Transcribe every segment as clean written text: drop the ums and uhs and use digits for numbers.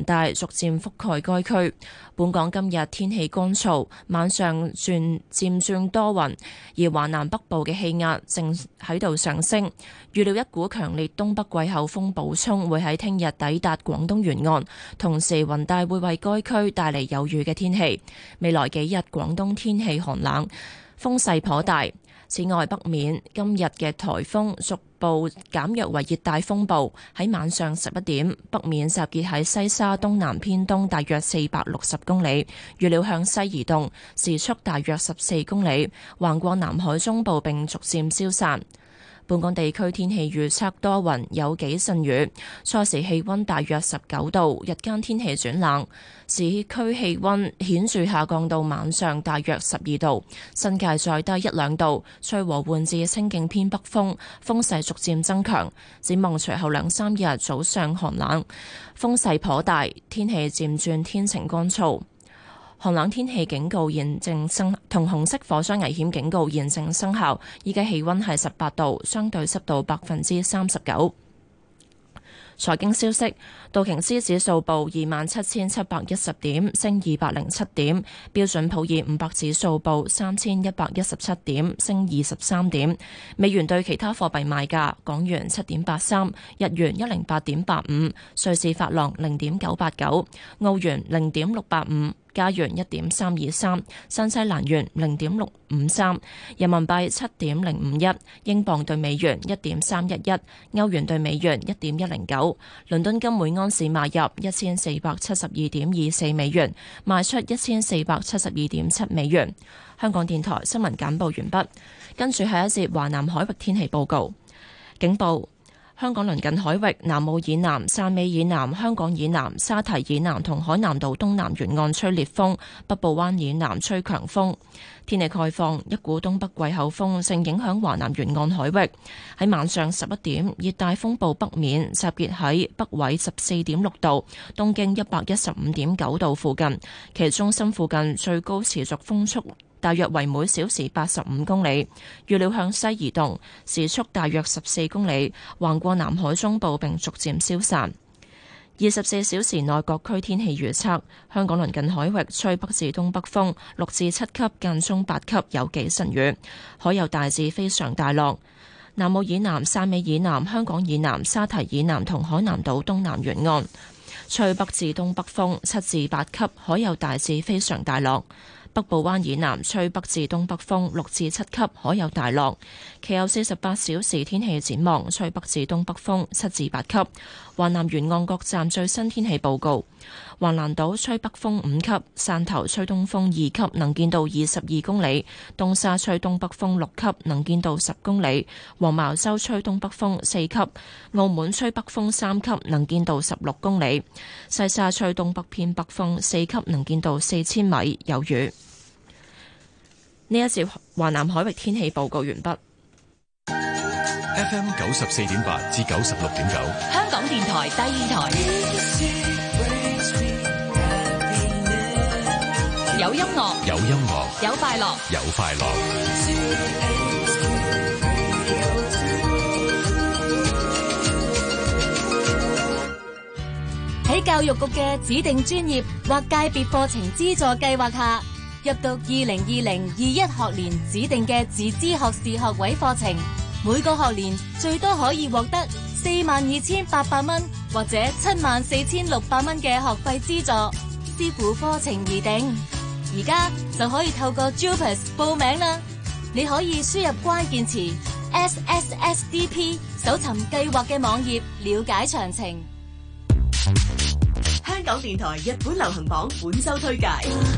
帶逐漸覆蓋該區。本港今日天氣乾燥，晚上漸轉多雲，而華南北部嘅氣壓正喺度上升。預料一股強烈東北季候風補充會喺聽日抵達廣東沿岸，同時雲帶會為該區帶嚟有雨嘅天氣。未來幾日廣東天氣寒冷，風勢頗大。此外，北面今日嘅颱風逐步減弱為熱帶風暴，喺晚上11點，北面集結喺西沙東南偏東大約460公里，預料向西移動，時速大約14公里，橫過南海中部並逐漸消散。本港地區天氣預測多雲，有幾陣雨，初時氣溫大約19度，日間天氣轉冷，市區氣溫顯著下降到晚上大約12度，新界再低1-2度，吹和緩至清勁偏北風，風勢逐漸增強。展望隨後2-3日早上寒冷，風勢頗大，天氣漸轉天晴乾燥。寒冷天氣警告現正生，同紅色火災危險警告現正生效。依家氣溫係18度，相對濕度39%。財經消息，道瓊斯指數報27,710點，升207點；標準普爾500指數報3,117點，升23點。美元對其他貨幣賣價：港元7.83，日元108.85，瑞士法郎0.989，澳元0.685。加元1.323，新西蘭元0.653，人民幣7.051，英鎊對美元1.311，歐元對美元1.109。倫敦金每安士買入1472.24美元，賣出1472.7美元。香港電台新聞簡報完畢，跟住係一節華南海域天氣報告。警報：香港鄰近海域南澳以南、汕尾以南、香港以南、沙堤以南同海南島東南沿岸吹烈風，北部灣以南吹強風。天氣概況：一股東北季候風正影響華南沿岸海域。喺晚上11點，熱帶風暴北面集結喺北緯14.6度、東經115.9度附近，其中心附近最高持續風速大約為每小時85公里，預料向西移動，時速大約14公里，橫過南海中部並逐漸消散。24小時內各區天氣預測：香港鄰近海域吹北至東北風6至7級，間中8級，有幾陣雨，海有大至非常大浪。南澳以南、汕尾以南、香港以南、沙堤以南同海南島東南沿岸吹北至東北風7至8級，海有大至非常大浪。北部灣以南吹北至東北風6至7級，海有大浪。其後48小時天氣展望，吹北至東北風7至8級。華南沿岸各站最新天氣報告：橫瀾島吹北風5級，汕頭吹東風2級，能見度22公里；東沙吹東北風6級，能見度10公里；黃茅洲吹東北風4級，澳門吹北風3級，能見度16公里；西沙吹東北偏北風4級，能見度4000米，有雨。呢一節華南海域天氣報告完畢。 FM 94.8至96.9， 香港電台第二台。有音樂， 有音樂， 有快樂， 有快樂。 喺教育局嘅指定專業或界別課程資助計劃下，入讀2020-21學年指定嘅自資學士學位課程，每個學年最多可以獲得42,800蚊或者74,600蚊嘅學費資助，視乎課程而定。而家就可以透過 JUPAS 報名啦。你可以輸入關鍵詞 SSSDP， 搜尋計劃嘅網頁，了解詳情。 香港電台日本流行榜本周推介。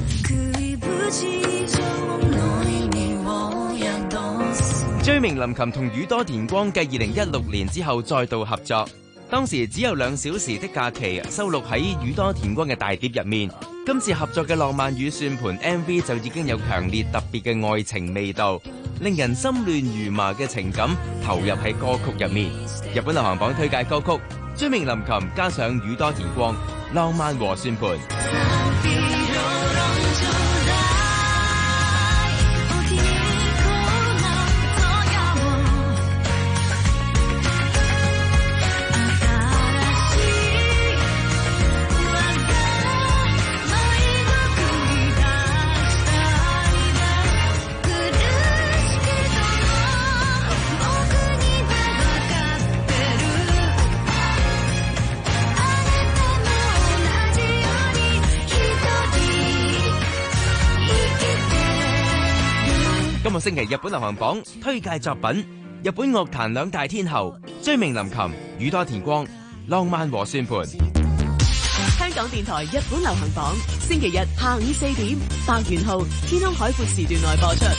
追名林琴同宇多田光繼2016年之後再度合作，當時只有2小時的假期收錄喺宇多田光嘅大碟入面。今次合作嘅浪漫與算盤 MV 就已經有強烈特別嘅愛情味道，令人心亂如麻嘅情感投入喺歌曲入面。日本流行榜推介歌曲，追名林琴加上宇多田光，浪漫和算盤。 今個星期日本流行榜推介作品，日本樂壇兩大天后追名林檎、宇多田光，浪漫和算盤。 香港電台日本流行榜，星期日下午4點，白元號天空海闊時段內播出。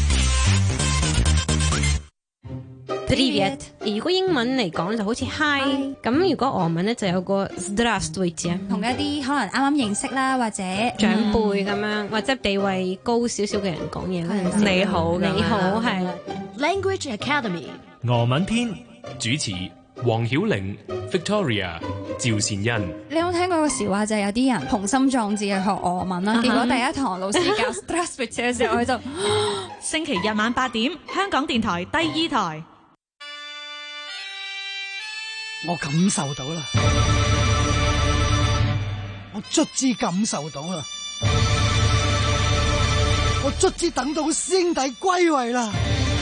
Привет。如果英文嚟講就好似 Hi， 咁如果俄文咧就有個 Здравствуйте， 同一啲可能啱啱認識啦，或者長輩咁樣，或者地位高少少嘅人講嘢嗰陣時， 你好， 你好係啦。 Language Academy 俄文篇主持黃曉玲、Victoria、趙善恩。 你有冇聽過個笑話，就係有啲人雄心壯志去學俄文啦，結果第一堂老師教 Здравствуйте 嘅時候，佢就星期日晚8點，香港電台第2台。 我感受到啦，我卒之感受到啦，我卒之等到師兄弟歸位啦。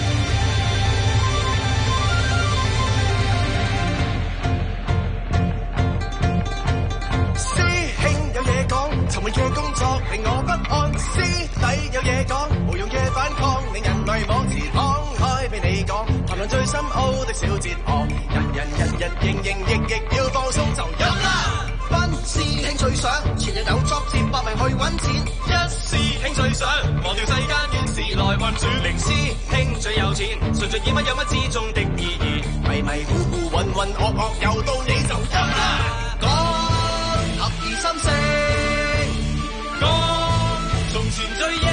師兄有嘢講，尋日嘅工作令我不安。師弟有嘢講，無用嘅反抗令人迷惘。自敞開俾你講，談論最深奧的小哲學。人營役要放鬆就飲啦。分師兄最想，前日有作接百名去揾錢。一師兄最想，忘掉世間怨事來運轉。零師兄最有錢，純粹以乜有乜之中的意義。迷迷糊糊渾渾噩噩，又到你就飲啦。講合二心聲，講從前追憶，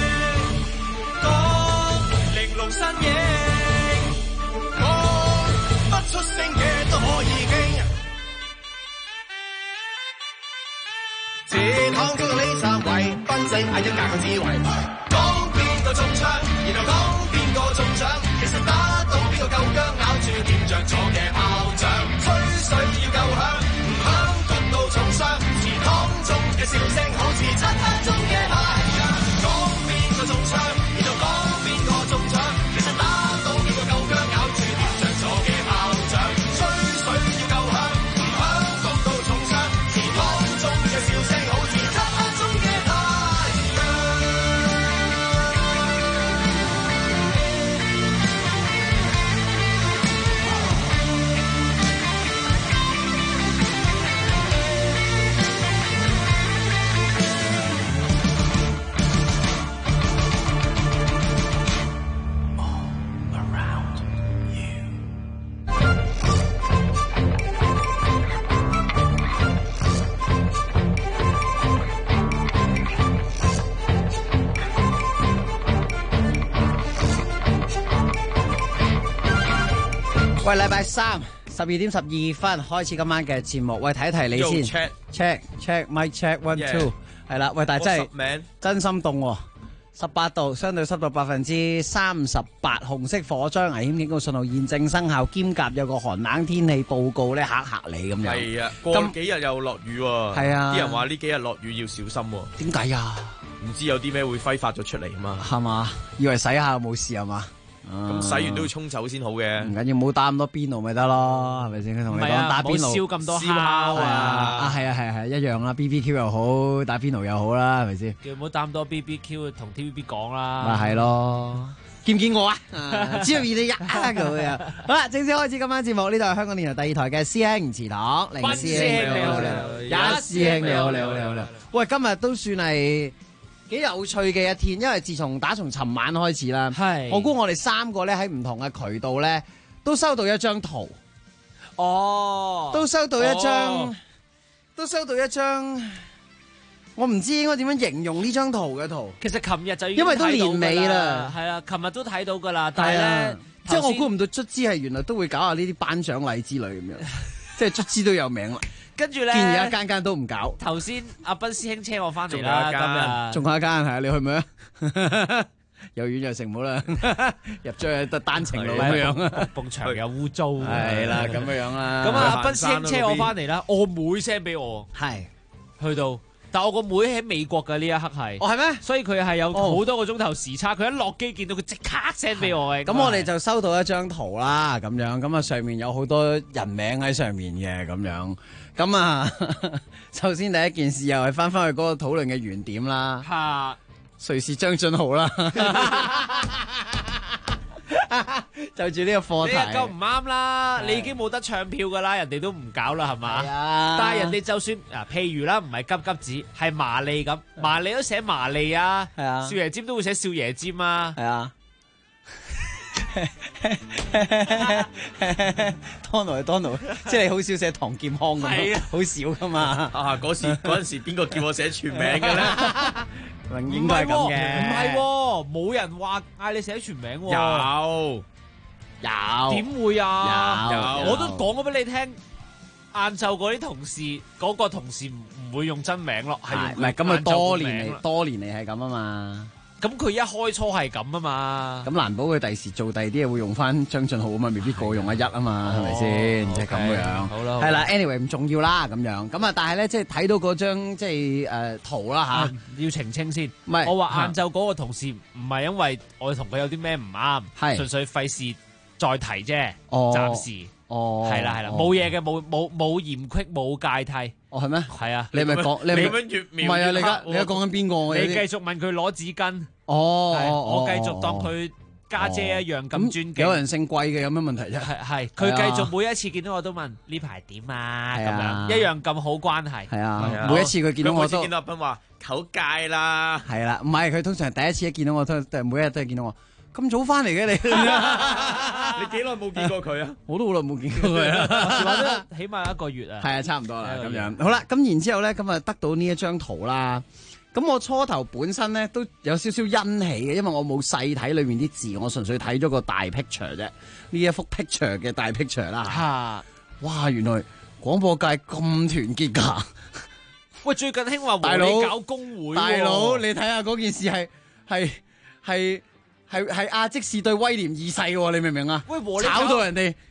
講玲瓏身影，講不出聲嘅都可以傾。自躺中呢三位，分析係一格嘅智慧。講邊個中槍，然後講邊個中獎。其實打到邊個夠薑，咬住掂着咗嘅炮仗。吹水要夠響，唔響焗到重傷。祠堂中嘅笑聲好似漆黑中嘅太陽。講邊個中槍，然後講邊個中獎。其實打到邊個夠薑，咬住掂着咗嘅炮仗。吹水要夠響，唔響焗到重傷。祠堂中嘅笑聲好似漆黑中嘅太陽。 喂，禮拜三12點12分開始今晚嘅節目。喂，睇一睇你先 check mic check 1 2係啦。喂，但係真係真心凍喎，18度，相對濕度38%，紅色火災危險警告信號現正生效，兼夾有個寒冷天氣報告咧，嚇你咁樣。 係啊，過幾日又落雨喎。係啊，啲人話呢幾日落雨要小心喎。 點解呀？ 唔知有啲咩會揮發咗出嚟啊嘛。 係嘛？以為洗下冇事係嘛？ 咁洗完都要沖走先好嘅， 唔緊要，唔好打咁多邊爐咪得咯，係咪先？佢同你講打邊爐， 燒咁多烤啊！ 係啊，一樣啦 ，BBQ 又好，打邊爐又好啦，係咪先？ 叫唔好打咁多 BBQ，同 TVB 講啦。 咪係咯，見唔見我啊？只要見你咁樣。好啦，正式開始今晚節目，呢度係香港電台第2台嘅師兄祠堂，凌師兄你好，一師兄你好。喂，今日都算係幾有趣嘅一天，因為自從尋晚開始啦，我估我哋3個咧喺唔同嘅渠道咧都收到一張圖，都收到一張，我唔知應該點樣形容呢張圖嘅圖。 其實琴日就已經因為都年尾啦， 係啦，琴日都睇到噶啦，但係咧， 即係我估唔到卒之係原來都會搞下呢啲頒獎禮之類咁樣，即係卒之都有名啦。 跟住咧， 見而家間都唔搞。 頭先阿斌師兄車我翻嚟啦， 今日仲有一間係啊，你去未啊？又遠又成冇啦，入咗去得單程路咁樣， 埲牆又污糟， 係啦咁樣啦。 咁啊，阿斌師兄車我翻嚟啦，我妹 send 俾我， 係去到，但我個妹喺美國嘅呢一刻係， 係咩？ 所以佢係有好多個鐘頭時差，佢一落機見到佢即刻 send 俾我嘅。 咁我哋就收到一張圖啦，咁樣，咁啊上面有好多人名喺上面嘅咁樣。咁啊，首先第一件事又係翻去嗰個討論嘅原點啦。 誰是張俊豪啦？就住呢個課題， 你又夠唔啱啦！你已經冇得唱票噶啦，人哋都唔搞啦，係嘛？但係人哋就算譬如啦，唔係急急子，係麻利咁，麻利都寫麻利啊，少爺尖都會寫少爺尖啊， 係啊。Donald，即係你好少寫唐劍康咁，好少噶嘛。 嗰陣時邊個叫我寫全名嘅咧？ 應該係咁嘅， 唔係，冇人話嗌你寫全名喎。 有， 點會啊？ 有， 我都講咗俾你聽，晏晝嗰啲同事，嗰個同事唔會用真名咯，係唔係咁佢多年嚟係咁啊嘛。 咁佢一開初係咁啊嘛， 咁難保佢第時做第二啲嘢會用翻張俊豪啊嘛，未必個用一啊嘛，係咪先？即係咁樣。 好啦， 係啦 ，anyway 唔重要啦，咁樣。咁啊，但係咧，即係睇到嗰張即係圖啦嚇， 要澄清先。 唔係， 我話晏晝嗰個同事唔係因為我同佢有啲咩唔啱，純粹費事再提啫。暫時。係啦，冇嘢嘅，冇嫌隙，冇芥蒂。 係咩？ 係啊， 你咪講，你咁樣越描越黑。 唔係啊，你而家講緊邊個？ 你繼續問佢攞紙巾。我繼續當佢家姐一樣咁尊敬。 有人姓貴嘅有咩問題啫？ 係佢繼續每一次見到我都問呢排點啊，咁樣一樣咁好關係。 係啊，每一次佢見到我都見到阿斌話求戒啦。 係啦，唔係佢通常第一次一見到我都每一日都係見到我。咁早翻嚟嘅你， 你幾耐冇見過佢啊？ 我都好耐冇見過佢啦， 話都起碼1個月啊。 係啊，差唔多啦咁樣。好啦，咁然之後咧，咁啊得到呢一張圖啦。咁我初頭本身咧都有少少欣喜嘅，因為我冇細睇裏面啲字，我純粹睇咗個大 picture 啫。呢一幅 picture 嘅大 picture 啦。嚇！哇，原來廣播界咁團結㗎。 喂，最近興話和你搞工會。 大佬，你睇下嗰件事係亞積士對威廉二世喎，你明唔明啊？喂，炒到人哋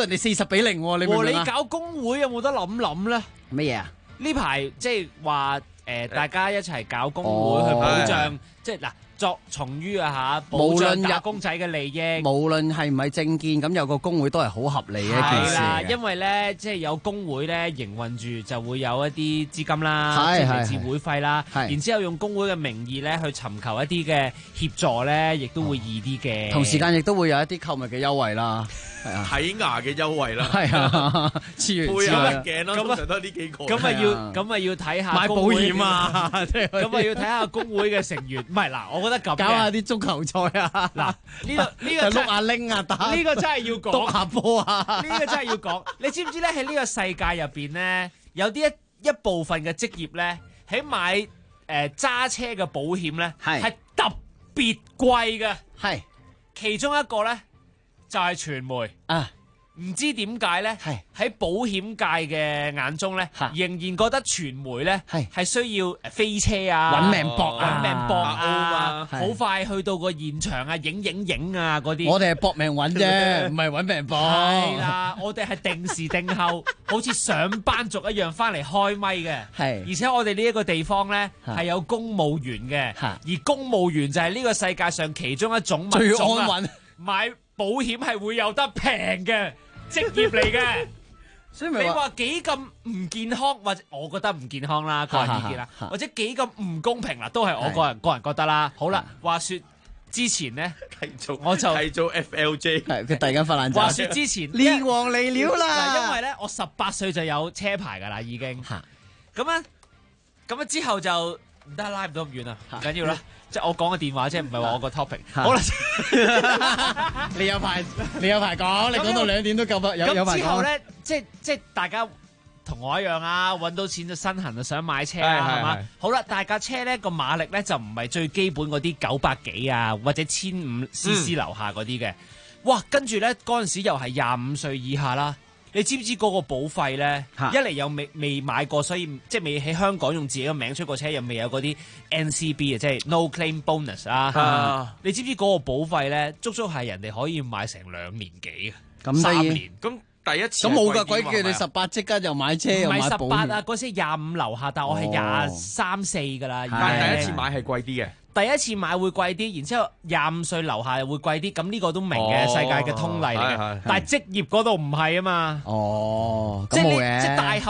40-0，你明唔明啊？ 和你搞工會有冇得諗咧？ 乜嘢啊？ 呢排即係話大家一齊搞工會去保障，即係嗱從於保障打工仔嘅利益。 無論係唔係政見，咁有個工會都係好合理嘅一件事。係啦， 因為咧即係有工會咧營運住，就會有一啲資金啦，即係嚟自會費啦。然之後用工會嘅名義咧去尋求一啲嘅協助咧，亦都會易啲嘅。 同時間亦都會有一啲購物嘅優惠啦。 睇牙嘅優惠啦， 係啊，配眼鏡咯，通常都係呢幾個。 咁咪要睇下買保險啊， 咁咪要睇下工會嘅成員。唔係嗱，我覺得咁搞下啲足球賽啊， 嗱呢個碌下拎啊，打呢個真係要講， 篤下波啊， 呢個真係要講。你知唔知咧？喺呢個世界入邊咧，有啲一部分嘅職業咧，喺買揸車嘅保險咧，係特別貴嘅。係其中一個咧。就係傳媒啊，唔知點解咧？喺保險界嘅眼中咧，仍然覺得傳媒咧係需要飛車啊， 揾命搏啊，好快去到個現場啊，影啊嗰啲。 我哋係搏命揾啫，唔係揾命搏。 係啦，我哋係定時定候，好似上班族一樣翻嚟開咪嘅。係，而且我哋呢一個地方咧係有公務員嘅，而公務員就係呢個世界上其中一種物種最安穩買保險係會有得平嘅職業嚟嘅，所以你話幾咁唔健康，或者我覺得唔健康啦，個人意見啦，或者幾咁唔公平啦，都係我個人覺得啦。好啦，話說之前咧，我就係做 FLJ， 佢突然間發爛渣。 話說之前練王嚟了啦， 因為咧我18歲就有車牌噶啦，已經。咁啊之後就唔得拉唔到咁遠啊，唔緊要啦。即係我講嘅電話啫，唔係話我個 topic。好啦， 你有排講，你講到2點都夠有排講。 之後咧，即係大家同我一樣啊，揾到錢就身痕就想買車啊，係嘛？好啦，但係架車咧個馬力咧就唔係最基本嗰啲900幾啊，或者1500cc 樓下嗰啲嘅。哇！跟住咧嗰陣時又係25歲以下啦。你知唔知嗰個保費咧？一嚟又未買過，所以即係未喺香港用自己嘅名出過車，又未有嗰啲 NCB 啊，即係 No Claim Bonus 啊。你知唔知嗰個保費咧，足足係人哋可以買成2年幾嘅，3年。 咁第一次咁冇㗎，鬼叫你18即刻就買車又買保險。 唔係18啊，嗰時25樓下，但我係23、4㗎啦。 但係第一次買係貴啲嘅。 第一次買會貴啲，然之後25歲樓下又會貴啲，咁呢個都明嘅，世界嘅通例嚟嘅。但係職業嗰度唔係啊嘛。 哦， 即係大盒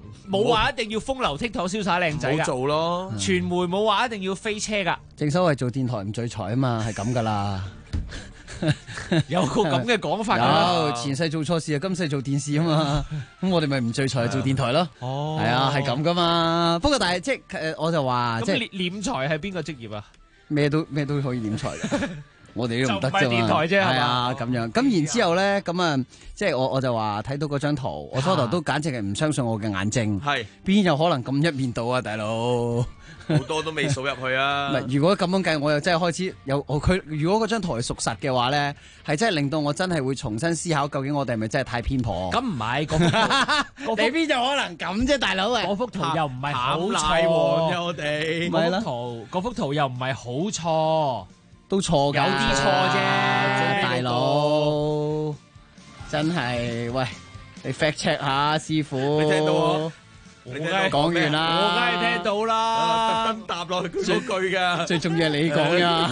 冇話一定要風流倜儻瀟灑靚仔㗎， 冇做咯。 傳媒冇話一定要飛車㗎。 正所謂做電台唔聚財啊嘛，係咁噶啦。 有個咁嘅講法有前世做錯事啊，今世做電視啊嘛，咁我哋咪唔聚財做電台咯。 哦， 係啊，係咁噶嘛。不過但係即係我就話即係斂財係邊個職業啊？ 咩都可以斂財嘅。我哋都唔得啫嘛， 就唔係電台啫， 係啊咁樣。咁然之後咧，咁啊，即係我就話睇到嗰張圖，我初頭都簡直係唔相信我嘅眼睛。 係邊有可能咁一面倒啊，大佬？ 好多都未數入去啊！ 唔係，如果咁樣計，我又真係開始有佢。如果嗰張圖係屬實嘅話咧，係真係令到我真係會重新思考，究竟我哋係咪真係太偏頗？ 咁唔係，你邊有可能咁啫，大佬啊！ 嗰幅圖又唔係好錯錯， 我哋嗰幅圖又唔係好錯， 都錯㗎， 有啲錯啫， 大佬真係喂，你 fact check 下師傅， 你聽到我？ 我講完啦， 我梗係聽到啦， 特登答落去佢嗰句㗎。 最重要係你講呀，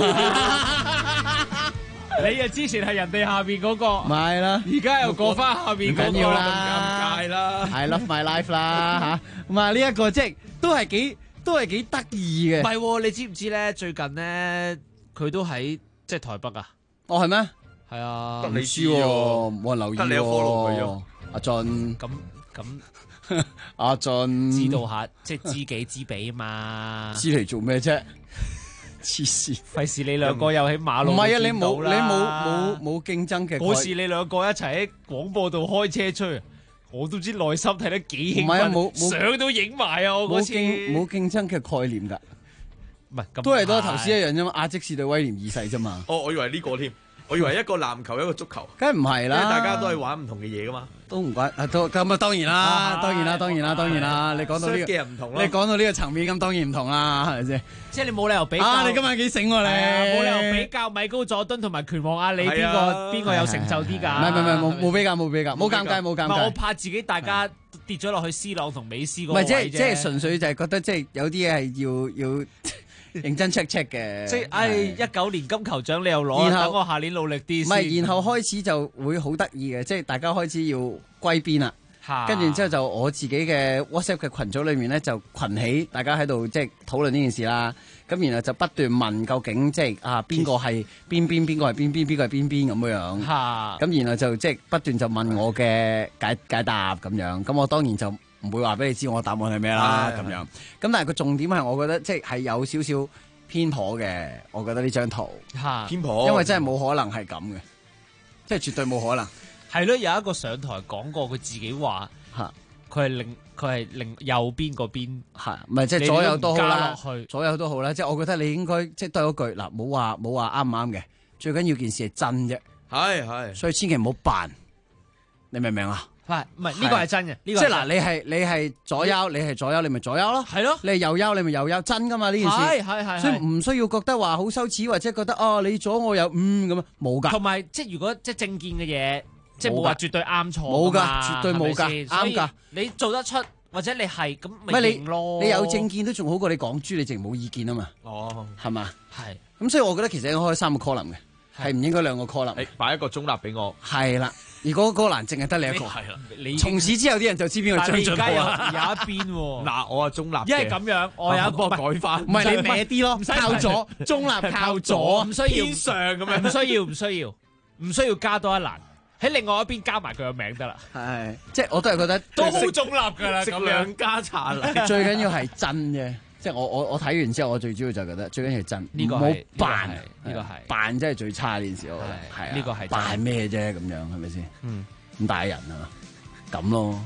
你啊之前係人哋下邊嗰個， 咪啦， 而家又過翻下邊嗰個啦， 尷尬啦 ，I love my life 啦嚇，咁啊呢一個即係都係幾得意嘅。 唔係喎，你知唔知咧？最近咧佢都喺即係台北啊。 哦係咩？ 係啊， 得你知喎，冇人留意喎。 得你有 follow 佢喎， 阿俊。 咁阿俊知道下，即係知己知彼啊嘛。 知嚟做咩啫？黐線， 費事你兩個又喺馬路唔係啊！你冇競爭嘅。 嗰時你兩個一齊喺廣播度開車吹，我都知內心睇得幾興奮，相都影埋啊！我嗰次冇競爭嘅概念㗎， 唔係都係頭先一樣啫嘛。阿積士對威廉二世啫嘛。 哦，我以為呢個添。我以為一個籃球一個足球， 梗係唔係啦， 因為大家都係玩唔同嘅嘢噶嘛， 都唔關都咁啊，當然啦，你講到呢個嘅人唔同咯， 你講到呢個層面咁當然唔同啦，係咪先？ 即係你冇理由比較， 你今日幾醒喎你？ 冇理由比較米高佐敦同埋拳王阿里邊個有成就啲㗎？ 唔係冇比較，冇尷尬。唔係我怕自己大家跌咗落去 C 朗同美斯嗰個位啫。即係純粹就係覺得即係有啲嘢係要。認真 check 嘅， 即係19年金球獎你又攞，等我下年努力啲先。 唔係，然後開始就會好得意嘅，即係大家開始要歸邊啦。跟住之後就我自己嘅 WhatsApp 嘅群組裏面咧就群起，大家喺度即係討論呢件事啦。咁然後就不斷問究竟即係邊個係邊個係邊個係邊咁樣。咁然後就即係不斷就問我嘅解答咁樣。咁我當然就唔會話俾你知我答案係咩啦咁樣。咁但係個重點係我覺得即係有少少偏頗嘅。我覺得呢張圖偏頗， 因為真係冇可能係咁嘅，即係絕對冇可能。 係咯，有一個上台講過，佢自己話佢係令右邊嗰邊係，唔係即係左右都好啦，左右都好啦。即係我覺得你應該即係都係嗰句嗱，冇話啱唔啱嘅，最緊要件事係真啫。 係， 所以千祈唔好扮，你明唔明啊？ 唔係呢個係真嘅， 即係嗱，你係左右，你係左右，你咪左右咯。 係咯， 你係右右，你咪右右，真噶嘛呢件事。 係， 所以唔需要覺得話好羞恥，或者覺得你左我右咁啊，冇噶。 同埋即係如果即係政見嘅嘢，即係冇話絕對啱錯， 冇噶，絕對冇噶，啱噶。 你做得出或者你係咁咪認咯。 你有政見都仲好過你講豬，你淨冇意見啊嘛。 哦， 係嘛？ 係。 咁所以我覺得其實應該開3個 column 嘅，係唔應該2個 column。 擺一個中立俾我。 係啦。如果嗰個欄淨係得你一個， 係啦， 從此之後啲人就知邊個張進步啦。 有一邊喎， 嗱，我係中立嘅， 因為咁樣，我有一個改翻， 唔係你歪啲咯，靠左，中立靠左， 唔需要偏上咁樣， 唔需要加多一欄，喺另外一邊加埋佢個名得啦。 係，即係我都係覺得都好中立㗎啦， 食兩家茶禮， 最緊要係真嘅。即係我睇完之後，我最主要就係覺得最緊要係真， 呢個冇扮， 呢個係扮真係最差呢件事，我覺得係呢個係扮咩啫咁樣，係咪先？咁大人啊，咁咯，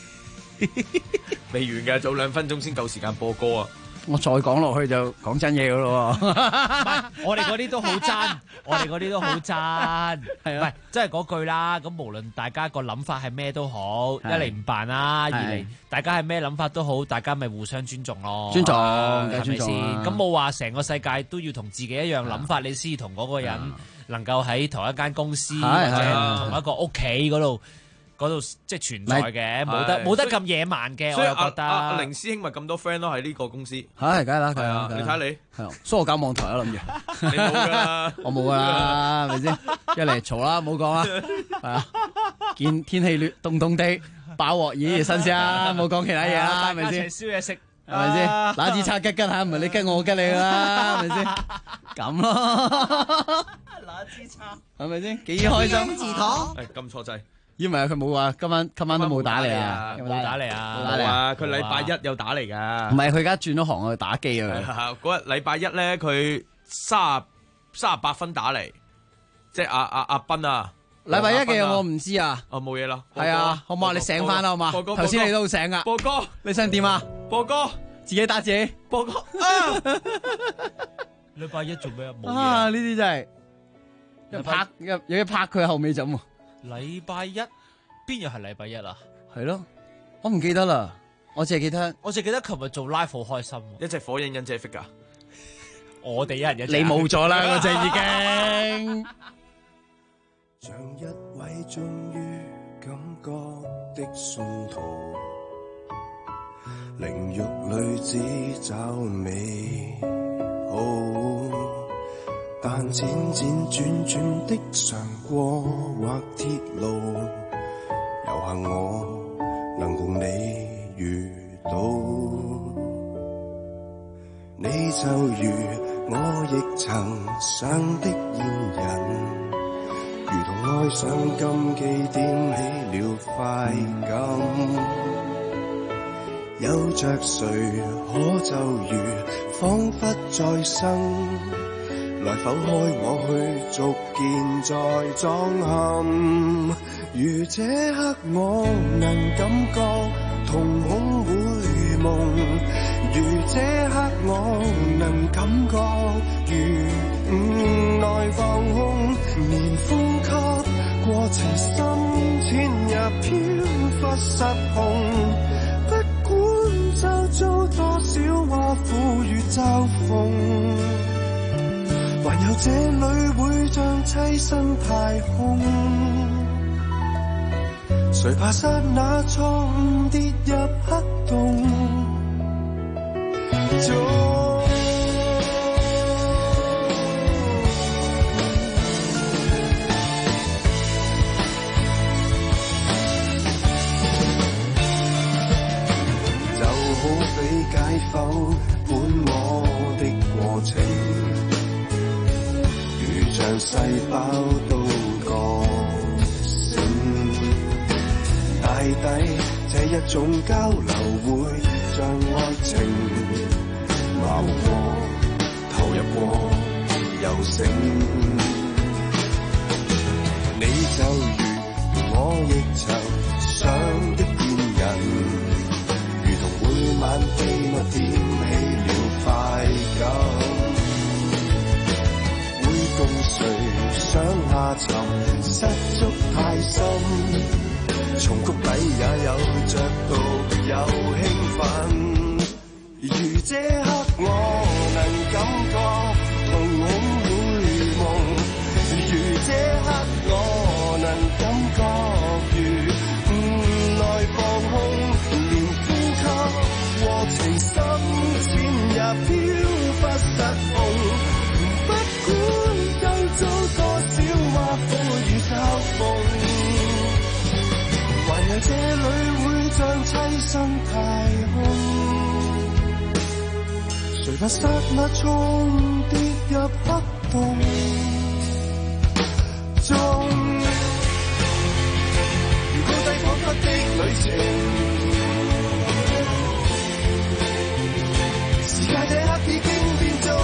未完嘅，早2分鐘先夠時間播歌啊！ 我再講落去就講真嘢噶咯喎， 我哋嗰啲都好真，係啊，唔係真係嗰句啦。咁無論大家個諗法係咩都好，一嚟唔扮啦，二嚟大家係咩諗法都好，大家咪互相尊重咯。 尊重係咪先？咁冇話成個世界都要同自己一樣諗法，你先同嗰個人能夠喺同一間公司或者同一個屋企嗰度即係存在嘅，冇得咁野蠻嘅。我又覺得阿凌師兄咪咁多 friend 咯喺呢個公司， 係梗係啦， 係啊，你睇下你， 係，所以我搞網台咯諗住， 你冇噶啦， 我冇噶啦，係咪先？一嚟嘈啦，唔好講啦，係啊，見天氣凍凍地，8 飽鑊，咦新鮮啊，冇講其他嘢啦，係咪先？ 燒嘢食。 係咪先？拿支叉吉吉下，唔係你吉我吉你啦，係咪先？咁咯， 拿支叉， 係咪先？幾開心！ 字堂，撳錯掣。 咦？唔係佢冇話今晚都冇打你啊？ 冇打你啊？ 冇打你啊！佢禮拜一有打嚟㗎。 唔係佢而家轉咗行去打機啊！ 嗰日禮拜一咧，佢38分打嚟，即係阿斌啊。 禮拜一嘅嘢我唔知啊。 冇嘢啦。 係啊，好嘛？你醒翻啦，好嘛？頭先你都好醒噶。 波哥， 你想點啊？ 波哥， 自己打自己。 波哥， 禮拜一做咩啊？冇嘢啊！呢啲真係有一拍佢後尾枕喎。 禮拜一邊日係禮拜一啊？ 係咯，我唔記得啦。我淨係記得琴日做 live 好開心， 一隻火影忍者 figure。 我哋一人一隻。 你冇咗啦，嗰隻已經。 像一位終於感覺的信徒，靈肉裏只找美好，但輾轉轉轉的上過或鐵路，遊行我能共你遇到，你就如我亦曾想的戀人，如同愛上禁忌，點起了快感，有着誰可就如彷彿再生，來剖開我去逐件再裝嵌，如這刻我能感覺瞳孔會夢，如這刻我能感覺如內放空，連呼吸過程深淺也飄忽失控，不管周遭多少話苦與嘲諷，還有這裡會像棲身太空，誰怕剎那錯誤跌入黑洞中，解剖本我的過程，如像細胞都覺醒，大抵這一種交流會像愛情，熬過投入過又醒，你就如我亦曾想的戀人，每晚秘密點起了快感，會共誰想下沉，失足太深，從谷底也有着獨有興奮，如這刻我能感覺瞳孔會夢，如這刻我能感覺如內放空，過程深淺也飄忽失控，不管周遭多少話苦與嘲諷，還有這裡會像棲身太空，誰怕剎那錯誤跌入黑洞中，如高低彷彿的旅程，時間這刻已經變做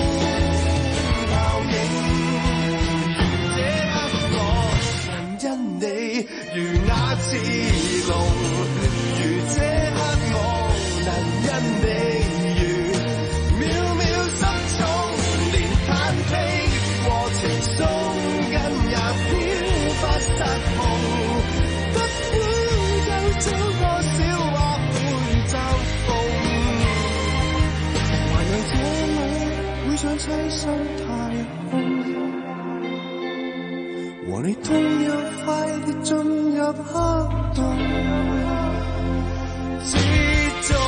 泡影，如這刻我能因你如啞似聾，如這刻我能因你如秒秒失聰，連嘆氣過程中間也飄忽失控，不管周遭多少話苦與嘲諷，像棲身太空，和你同樣快烈進入黑洞之中。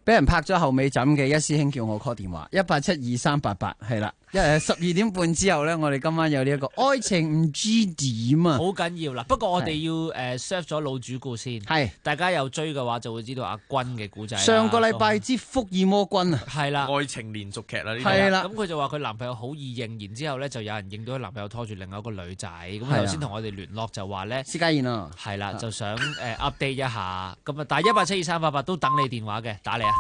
俾人拍咗後尾枕嘅一師兄叫我 call 電話1872388係啦，因為12點半之後咧，我哋今晚有呢一個愛情唔知點啊， 好緊要啦。不過我哋要serve 咗老主顧先，係大家有追嘅話就會知道阿君嘅故仔。 上個禮拜之福爾摩君啊， 係啦， 愛情連續劇啦呢啲。 係啦， 咁佢就話佢男朋友好易認，然之後咧就有人認到佢男朋友拖住另外一個女仔。咁頭先同我哋聯絡就話咧， 施家燕啊， 係啦，就想update 一下。咁啊，但係1872388都等你電話嘅，打嚟啊！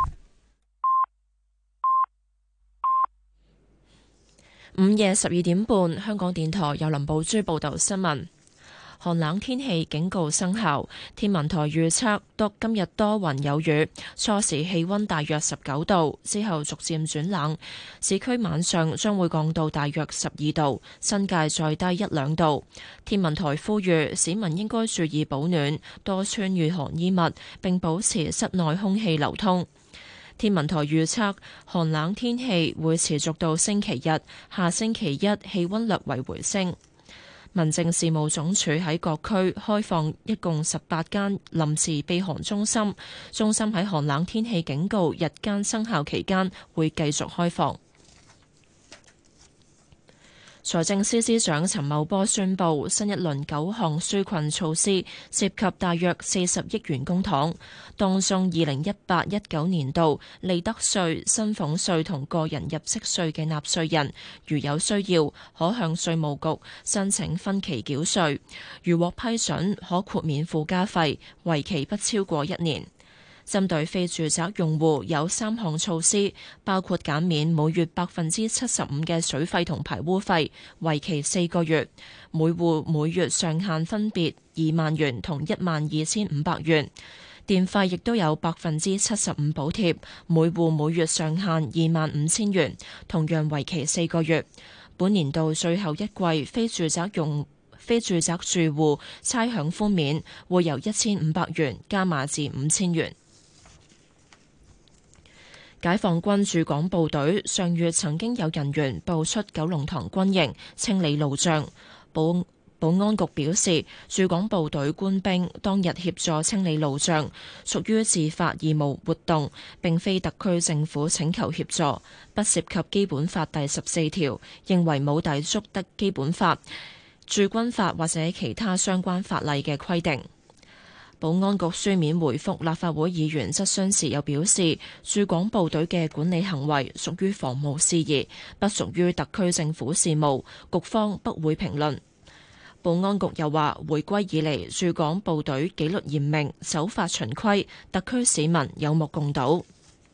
午夜12點半，香港電台由林寶珠報道新聞。寒冷天氣警告生效，天文台預測今日多雲有雨，初時氣溫大約19度，之後逐漸轉冷，市區晚上將會降到大約12度，新界再低1-2度。天文台呼籲市民應該注意保暖，多穿御寒衣物，並保持室內空氣流通。天文台預測寒冷天氣會持續到星期日，下星期一氣溫略為回升。民政事務總署喺各區開放一共18間臨時避寒中心，中心喺寒冷天氣警告日間生效期間會繼續開放。財政司司長陳茂波宣布新一輪9項紓困措施，涉及大約40億元公帑，當中2018-19年度利得稅、薪俸稅同個人入息稅嘅納稅人，如有需要，可向稅務局申請分期繳稅，如獲批准，可豁免附加費，為期不超過1年。針對非住宅用戶有3項措施，包括減免每月75%嘅水費同排污費，為期4個月，每戶每月上限分別2萬元同12,500元。電費亦都有75%補貼，每戶每月上限25,000元，同樣為期4個月。本年度最後一季非住宅住戶差餉寬免會由1,500元加碼至5,000元。解放軍駐港部隊上月曾經有人員報出九龍塘軍營清理路障，保安局表示，駐港部隊官兵當日協助清理路障，屬於自發義務活動，並非特區政府請求協助，不涉及基本法第14條，認為冇抵觸得基本法、駐軍法或者其他相關法例嘅規定。保安局書面回覆立法會議員質詢時又表示，駐港部隊嘅管理行為屬於防務事宜，不屬於特區政府事務，局方不會評論。保安局又話，回歸以嚟，駐港部隊紀律嚴明，守法循規，特區市民有目共睹。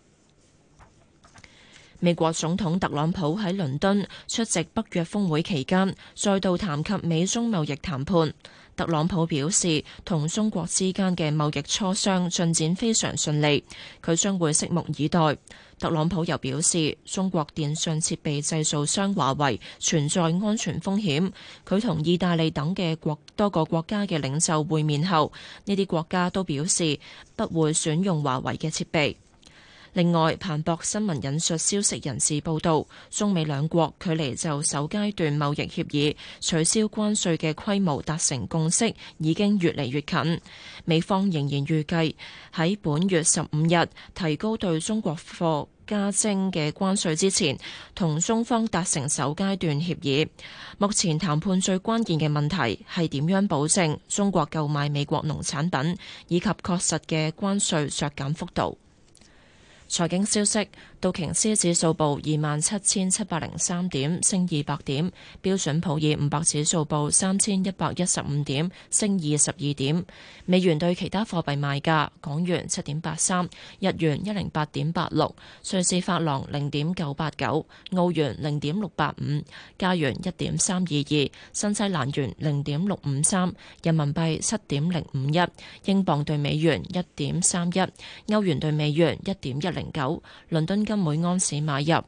美國總統特朗普喺倫敦出席北約峰會期間，再度談及美中貿易談判。特朗普表示，同中國之間嘅貿易磋商進展非常順利，佢將會拭目以待。特朗普又表示，中國電信設備製造商華為存在安全風險。佢同意大利等嘅多個國家嘅領袖會面後，呢啲國家都表示不會選用華為嘅設備。另外，彭博新聞引述消息人士報道，中美兩國距離就首階段貿易協議取消關稅嘅規模達成共識已經越嚟越近。美方仍然預計喺本月15日提高對中國貨加徵嘅關稅之前，同中方達成首階段協議。目前談判最關鍵嘅問題係點樣保證中國購買美國農產品以及確實嘅關稅削減幅度。財經消息，道瓊斯指數報27,703點，升200點；標準普爾500指數報3,115點，升22點。美元對其他貨幣賣價：港元7.83，日元108.86，瑞士法郎0.989，澳元0.685，加元1.322，新西蘭元0.653，人民幣7.051，英鎊對美元1.31，歐元對美元1.10。倫敦金每安士買入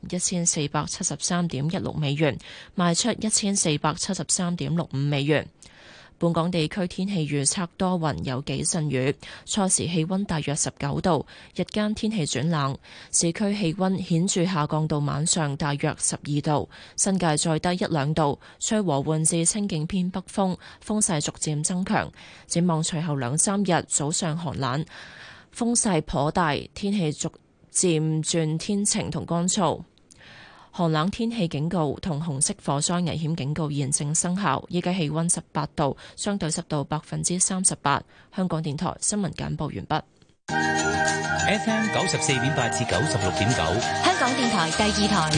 1473.16美元，賣出1473.65美元。本港地區天氣預測多雲有幾陣雨，初時氣溫大約19度，日間天氣轉冷，市區氣溫顯著下降到晚上大約12度，新界再低1-2度，吹和緩至清勁偏北風，風勢逐漸增強。展望隨後2-3日早上寒冷，風勢頗大，天氣漸轉天晴同乾燥。寒冷天氣警告同紅色火災危險警告現正生效，依家氣溫18度，相對濕度38%。香港電台新聞簡報完畢。 FM 94.8至96.9， 香港電台第二台。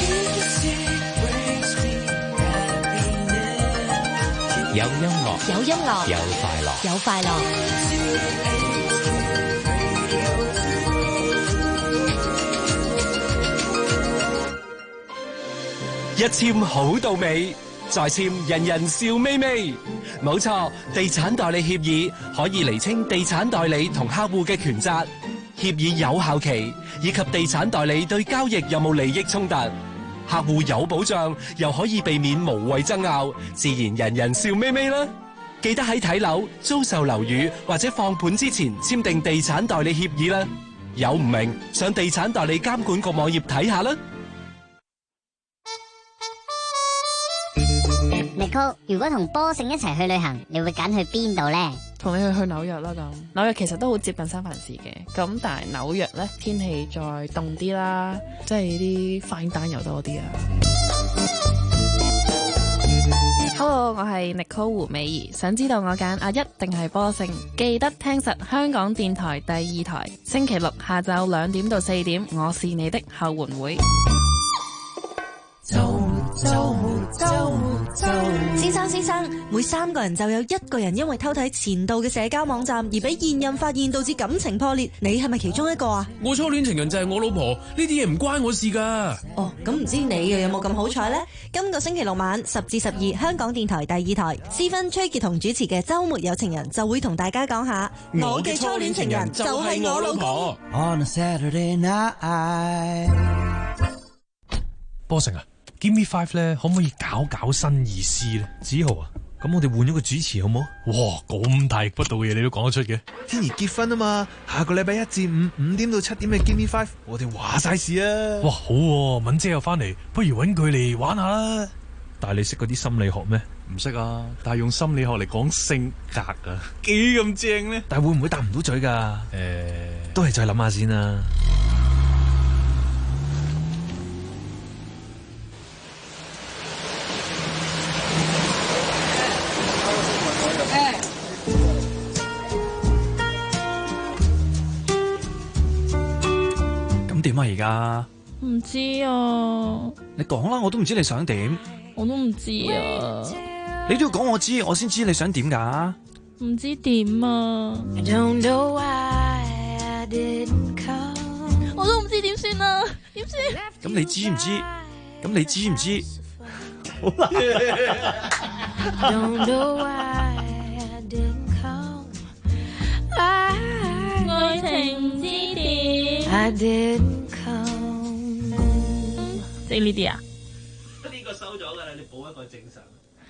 有音樂， 有音樂， 有快樂， 有快樂。 一簽好到尾，再簽人人笑眯眯。冇錯，地產代理協議可以釐清地產代理同客戶嘅權責，協議有效期以及地產代理對交易有冇利益衝突，客戶有保障，又可以避免無謂爭拗，自然人人笑眯眯啦。記得喺睇樓、租售樓宇或者放盤之前簽訂地產代理協議啦。有唔明，上地產代理監管局網頁睇下啦。 Nicole， 如果同波勝一齊去旅行，你會揀去邊度呢？ 同你去紐約啦，咁紐約其實都好接近三藩市嘅，咁但係紐約呢，天氣再凍啲啦，即係啲 fine dine 又多啲啊。Hello， 我係 Nicole 胡美儀，想知道我揀阿一定係波勝，記得聽實香港電台第二台，星期六下晝2點到4點，我是你的後援會。 先生，每3個人就有1個人因為偷睇前度嘅社交網站而俾現任發現，導致感情破裂。你係咪其中一個啊？ 我初戀情人就係我老婆，呢啲嘢唔關我事噶。 哦，咁唔知你又有冇咁好彩呢？今個星期六晚10至12，香港電台第二台，思芬、崔潔彤主持嘅周末有情人就會同大家講下我嘅初戀情人就係我老公。 On a Saturday night， 波成啊，Give Me 5咧，可唔可以搞新意思咧？子豪啊，咁我哋換咗個主持好冇？哇，咁大逆不道嘅嘢你都講得出嘅。 天兒結婚啊嘛，下個禮拜1至5 5點到7點嘅 Give Me 5，我哋話晒事啊！ 哇，好喎，敏姐又翻嚟，不如搵佢嚟玩下啦。但係你識嗰啲心理學咩？ 唔識啊，但係用心理學嚟講性格啊，幾咁正咧？ 但係會唔會答唔到嘴㗎？都係再諗下先啦。 點啊而家？ 唔知啊。 你講啦，我都唔知你想點。 我都唔知啊。 你都要講我知，我先知你想點㗎。 唔知點啊。我都唔知點算啊，點算？ 咁你知唔知？咁你知唔知？好啦。 愛情之點。即係呢啲啊？ 呢個收咗㗎啦，你補一個正常。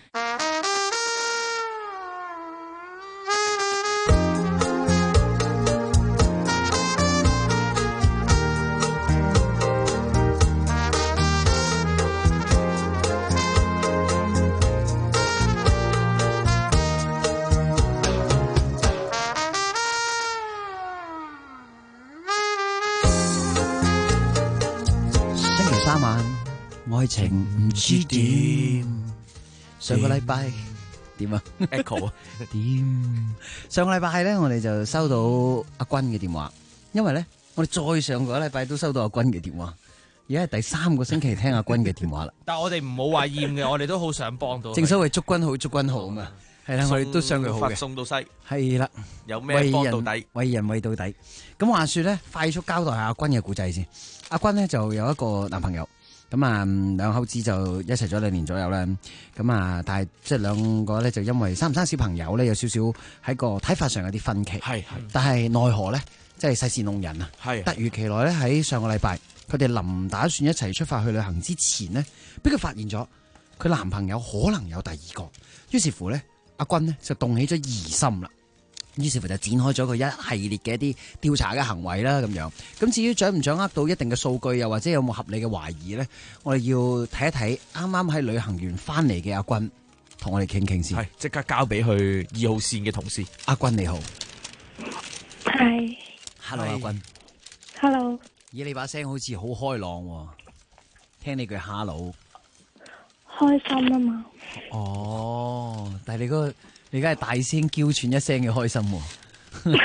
3晚愛情唔知點，上個禮拜點啊 ？Echo 啊點？上個禮拜咧，我哋就收到阿君嘅電話，因為咧我哋再上個禮拜都收到阿君嘅電話，而家係第3個星期聽阿君嘅電話啦。 但係我哋唔好話厭嘅，我哋都好想幫到。 正所謂祝君好，祝君好啊嘛。係啦，我哋都相佢好嘅， 送到西。 係啦， 有咩幫到底？ 為人為到底。咁話說咧，快速交代下阿君嘅故仔先。阿君咧就有一個男朋友，咁啊2口子就一齊咗2年左右啦。咁啊，但係即係2個咧就因為生唔生小朋友咧有少少喺個睇法上有啲分歧。係，但係奈何咧，即係世事弄人啊。係，突如其來咧喺上個禮拜，佢哋臨打算一齊出發去旅行之前呢，俾佢發現咗佢男朋友可能有第2個，於是乎咧。阿君呢就動起咗疑心啦，於是乎就展開咗佢一系列嘅一啲調查嘅行為啦，咁樣。咁至於掌唔掌握到一定嘅數據，又或者有冇合理嘅懷疑呢？我哋要睇一睇啱啱喺旅行完翻嚟嘅阿君，同我哋傾傾先。係， 即刻交俾佢2號線嘅同事。 阿君你好。 係。 Hello 阿君。 Hello。 咦，你把聲好似好開朗喎，聽你句 hello。 開心啊嘛！ 哦，但係你而家係大聲嬌喘一聲嘅開心喎，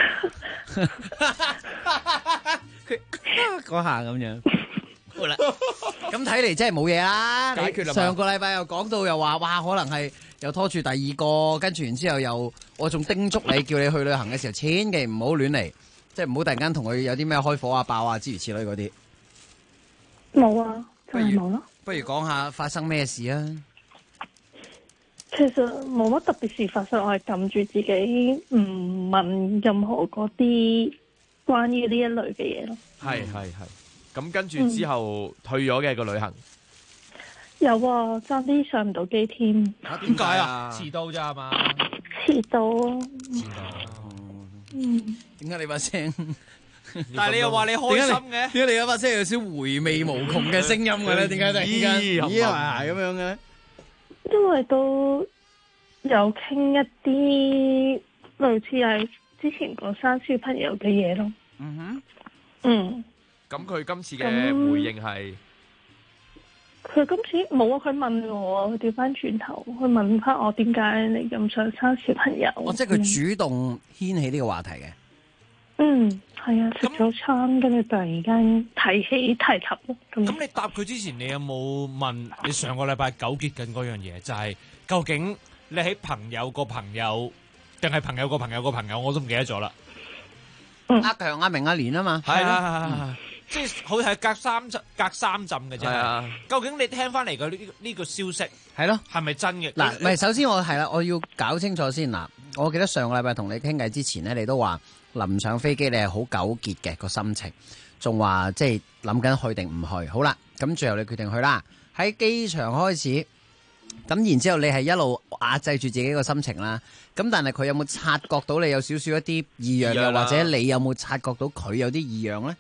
嗰下咁樣。好啦，咁睇嚟真係冇嘢啦。 解決啦嘛上個禮拜又講到又話，哇，可能係又拖住第二個，跟住然之後又我仲叮囑你叫你去旅行嘅時候，千祈唔好亂嚟，即係唔好突然間同佢有啲咩開火啊、爆啊諸如此類嗰啲。 冇啊，就係冇咯。 不如講下發生咩事啊？ 其實冇乜特別事發生，我係撳住自己唔問任何嗰啲關於呢一類嘅嘢咯。 係。咁跟住之後退咗嘅個旅行， 有啊，爭啲上唔到機添。 點解啊？遲到咋嘛？ 遲到啊！ 點解你把聲？ 但係你又話你開心嘅， 點解你有把聲有少回味無窮嘅聲音嘅咧？點解突然間咦咁樣嘅咧？ 因為都有傾一啲類似係之前講生小朋友嘅嘢咯。嗯。 咁佢今次嘅回應係？ 佢今次冇啊！佢問我，調翻轉頭，佢問翻我點解你咁想生小朋友？ 即係佢主動掀起呢個話題嘅。 係啊，食早餐，跟住突然間提及咯。 咁你答佢之前，你有冇問你上個禮拜糾結緊嗰樣嘢？就係究竟你喺朋友個朋友，定係朋友個朋友個朋友，我都唔記得咗啦。 阿強、阿明、阿蓮啊嘛， 係啦，即係好似係隔三浸嘅啫。係啊，究竟你聽翻嚟嘅呢個消息係咯， 係咪真嘅？ 嗱，唔係，首先我要搞清楚先嗱。我記得上個禮拜同你傾偈之前咧，你都話臨上飛機你係好糾結嘅個心情，仲話即係諗緊去定唔去。好啦，咁最後你決定去啦。喺機場開始，咁然之後你係一路壓制住自己個心情啦。咁但係佢有冇察覺到你有少少一啲異樣，又或者你有冇察覺到佢有啲異樣咧？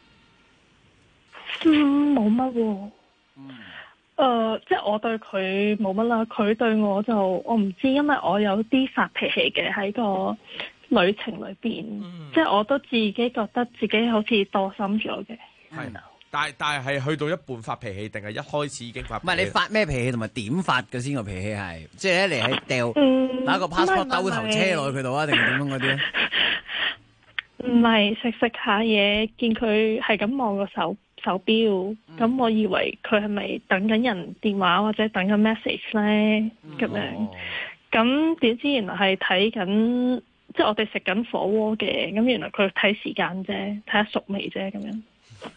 冇乜喎。即係我對佢冇乜啦，佢對我就我唔知，因為我有啲發脾氣嘅喺個旅程裏邊，即係我都自己覺得自己好似多心咗嘅。 係，但係去到一半發脾氣，定係一開始已經發脾氣？ 唔係你發咩脾氣，同埋點發嘅先個脾氣係，即係一嚟係掉拿個 passport 兜頭車落去佢度啊，定係點樣嗰啲咧？ 唔係食下嘢，見佢係咁望個手錶，咁我以為佢係咪等緊人電話或者等緊 message 咧咁樣，咁點知原來係睇緊，即係我哋食緊火鍋嘅，咁原來佢睇時間啫，睇下熟未啫咁樣。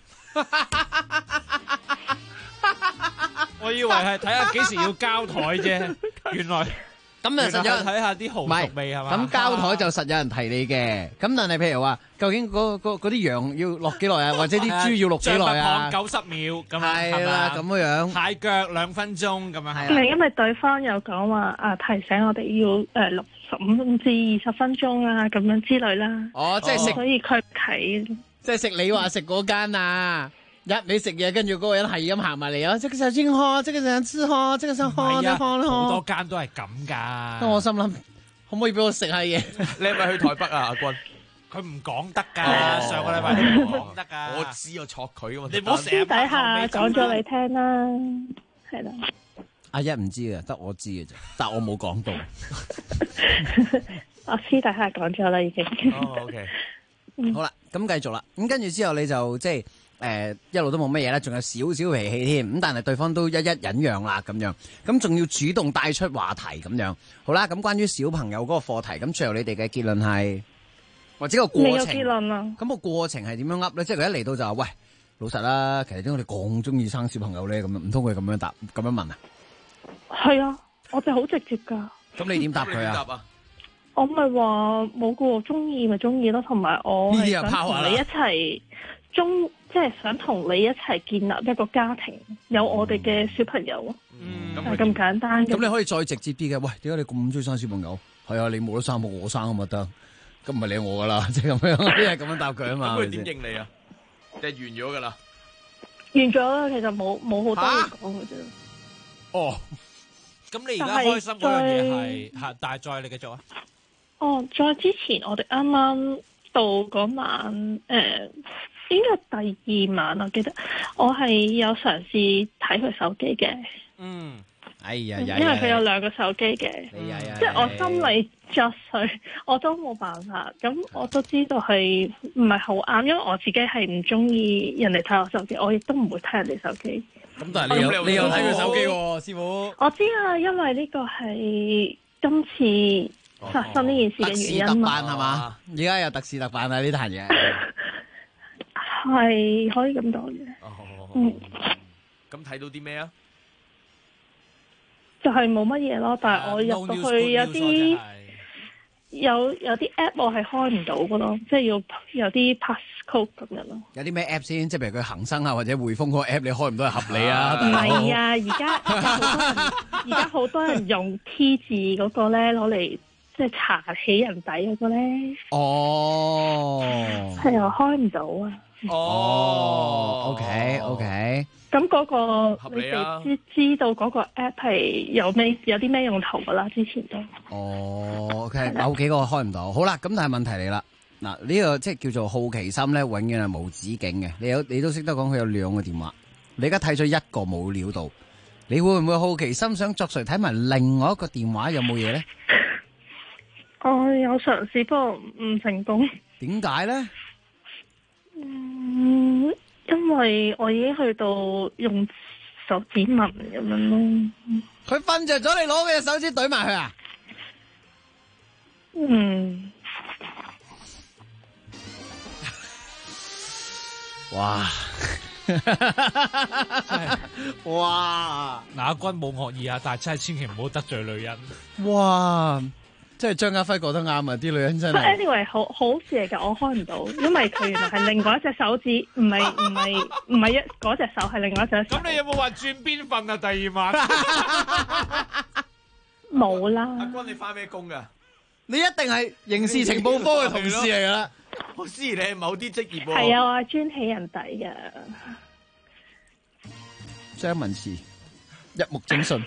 我以為係睇下幾時要交台啫，原來咁啊，實有人睇下啲蠔熟味係嘛？ 咁交台就實有人提你嘅。咁但係譬如話，究竟嗰啲羊要落幾耐啊？或者啲豬要落幾耐啊 ？90秒咁係啦，咁樣蟹腳2分鐘咁樣係。 唔係因為對方有講話提醒我哋要65至20分鐘啊，咁樣之類啦。 哦，即係食， 所以佢睇， 即係食你話食嗰間啊！一味食嘢，跟住嗰個人係咁行埋嚟啊！即個就先喝，即個就吃喝，即個想喝就喝咯。 好多間都係咁㗎。 我心諗，可唔可以俾我食下嘢？ 你係咪去台北啊，阿君？ 佢唔講得㗎，上個禮拜都唔講得㗎。 我知我戳佢㗎嘛。 你唔好成日私底下講咗你聽啦，係啦。 阿一唔知嘅，得我知嘅啫，但我冇講到。 我私底下講咗啦，已經。 OK。 好啦，咁繼續啦。咁跟住之後你就即係。一路都冇乜嘢啦，仲有少少脾氣添，咁但係對方都一忍讓啦咁樣，咁仲要主動帶出話題咁樣。好啦，咁關於小朋友嗰個課題，咁最後你哋嘅結論係，或者個過程， 未有結論啊？ 咁個過程係點樣噏咧？即係佢一嚟到就話，喂，老實啦，其實點解我哋咁中意生小朋友咧？咁樣唔通佢咁樣答，咁樣問啊？ 係啊，我哋好直接㗎。 咁你點答佢啊？ 我咪話冇個中意咪中意咯，同埋我係想同你一齊即係想同你一齊建立一個家庭，有我哋嘅小朋友，係咁簡單嘅。 咁你可以再直接啲嘅，喂，點解你咁中意生小朋友？係啊，你冇得生，冇我生咁咪得，咁唔係你我噶啦，即係咁樣，啲係咁樣答佢啊嘛。 咁佢點應你啊？定係完咗噶啦？ 完咗啦，其實冇好多嘢講嘅啫。 哦，咁你而家開心嗰樣嘢係，但係再你繼續啊。哦， 再之前我哋啱啱到嗰晚， 應該第二晚我記得，我係有嘗試睇佢手機嘅。 哎呀， 因為佢有2個手機嘅，即係我心理作祟，我都冇辦法。咁我都知道係唔係好啱，因為我自己係唔中意人哋睇我手機，我亦都唔會睇人哋手機。 咁但係你有睇佢手機喎，師傅。 我知啊，因為呢個係今次發生呢件事嘅原因嘛。 特辦係嘛？而家有特事特辦啊！呢壇嘢係可以咁講嘅。 咁睇到啲咩啊？ 就係冇乜嘢咯，但係我入到去有啲app 我係開唔到嘅咯，即係要有啲 passcode 咁樣咯。 有啲咩 app 先？即係譬如佢恒生啊或者匯豐嗰個 app 你開唔到係合理啊？ 唔係啊，而家好多人用 T 字嗰個咧攞嚟即係查起人底嗰個咧。 哦， 係啊，開唔到啊。 OK。咁嗰個你哋知道嗰個 app 係有啲咩用途噶啦？之前都 OK， 有幾個開唔到。好啦，咁但係問題嚟啦。嗱，呢個即係叫做好奇心咧，永遠係無止境嘅。你都識得講佢有2個電話，你而家睇咗1個冇料到，你會唔會好奇心想作祟睇埋另外一個電話有冇嘢咧？ 我有嘗試，不過唔成功。 點解咧？ 因為我已經去到用手指紋咁樣咯。 佢瞓着咗，你攞佢嘅手指懟埋佢啊？哇！哇！ 嗱，阿君冇惡意啊，但係真係千祈唔好得罪女人。 哇！即係張家輝講得啱啊！啲女人真係。 Anyway， 好事嚟㗎，我開唔到，因為佢原來係另外一隻手指，唔係嗰隻手係另外一隻手。 咁你有冇話轉邊瞓啊？第2晚冇啦。 阿君，你翻咩工㗎？ 你一定係刑事情報科嘅同事嚟㗎啦。 我知你係某啲職業喎。 係啊，我係專起人底㗎。 張文慈，一目正順。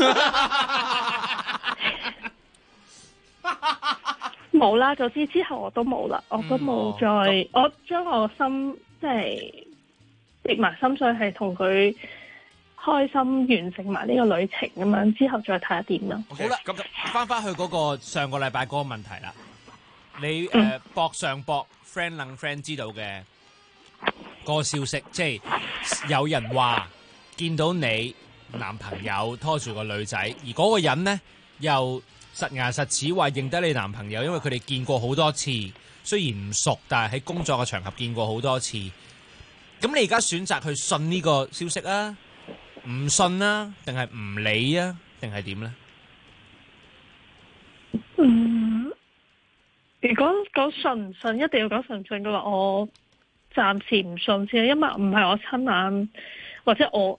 冇啦，早知之後我都冇啦，我都冇再，我將我心即係滴埋心水，係同佢開心完成埋呢個旅程咁樣，之後再睇下點咯。 好啦，咁翻去嗰個上個禮拜嗰個問題啦，你搏上搏 friend 冷 friend 知道嘅嗰個消息，即係有人話見到你男朋友拖住個女仔，而嗰個人呢又實牙實齒話認得你男朋友，因為佢哋見過好多次，雖然唔熟，但係喺工作嘅場合見過好多次。咁你而家選擇去信呢個消息啊？唔信啊？定係唔理啊？定係點呢？ 如果講信唔信，一定要講信唔信嘅話，我暫時唔信先，因為唔係我親眼或者我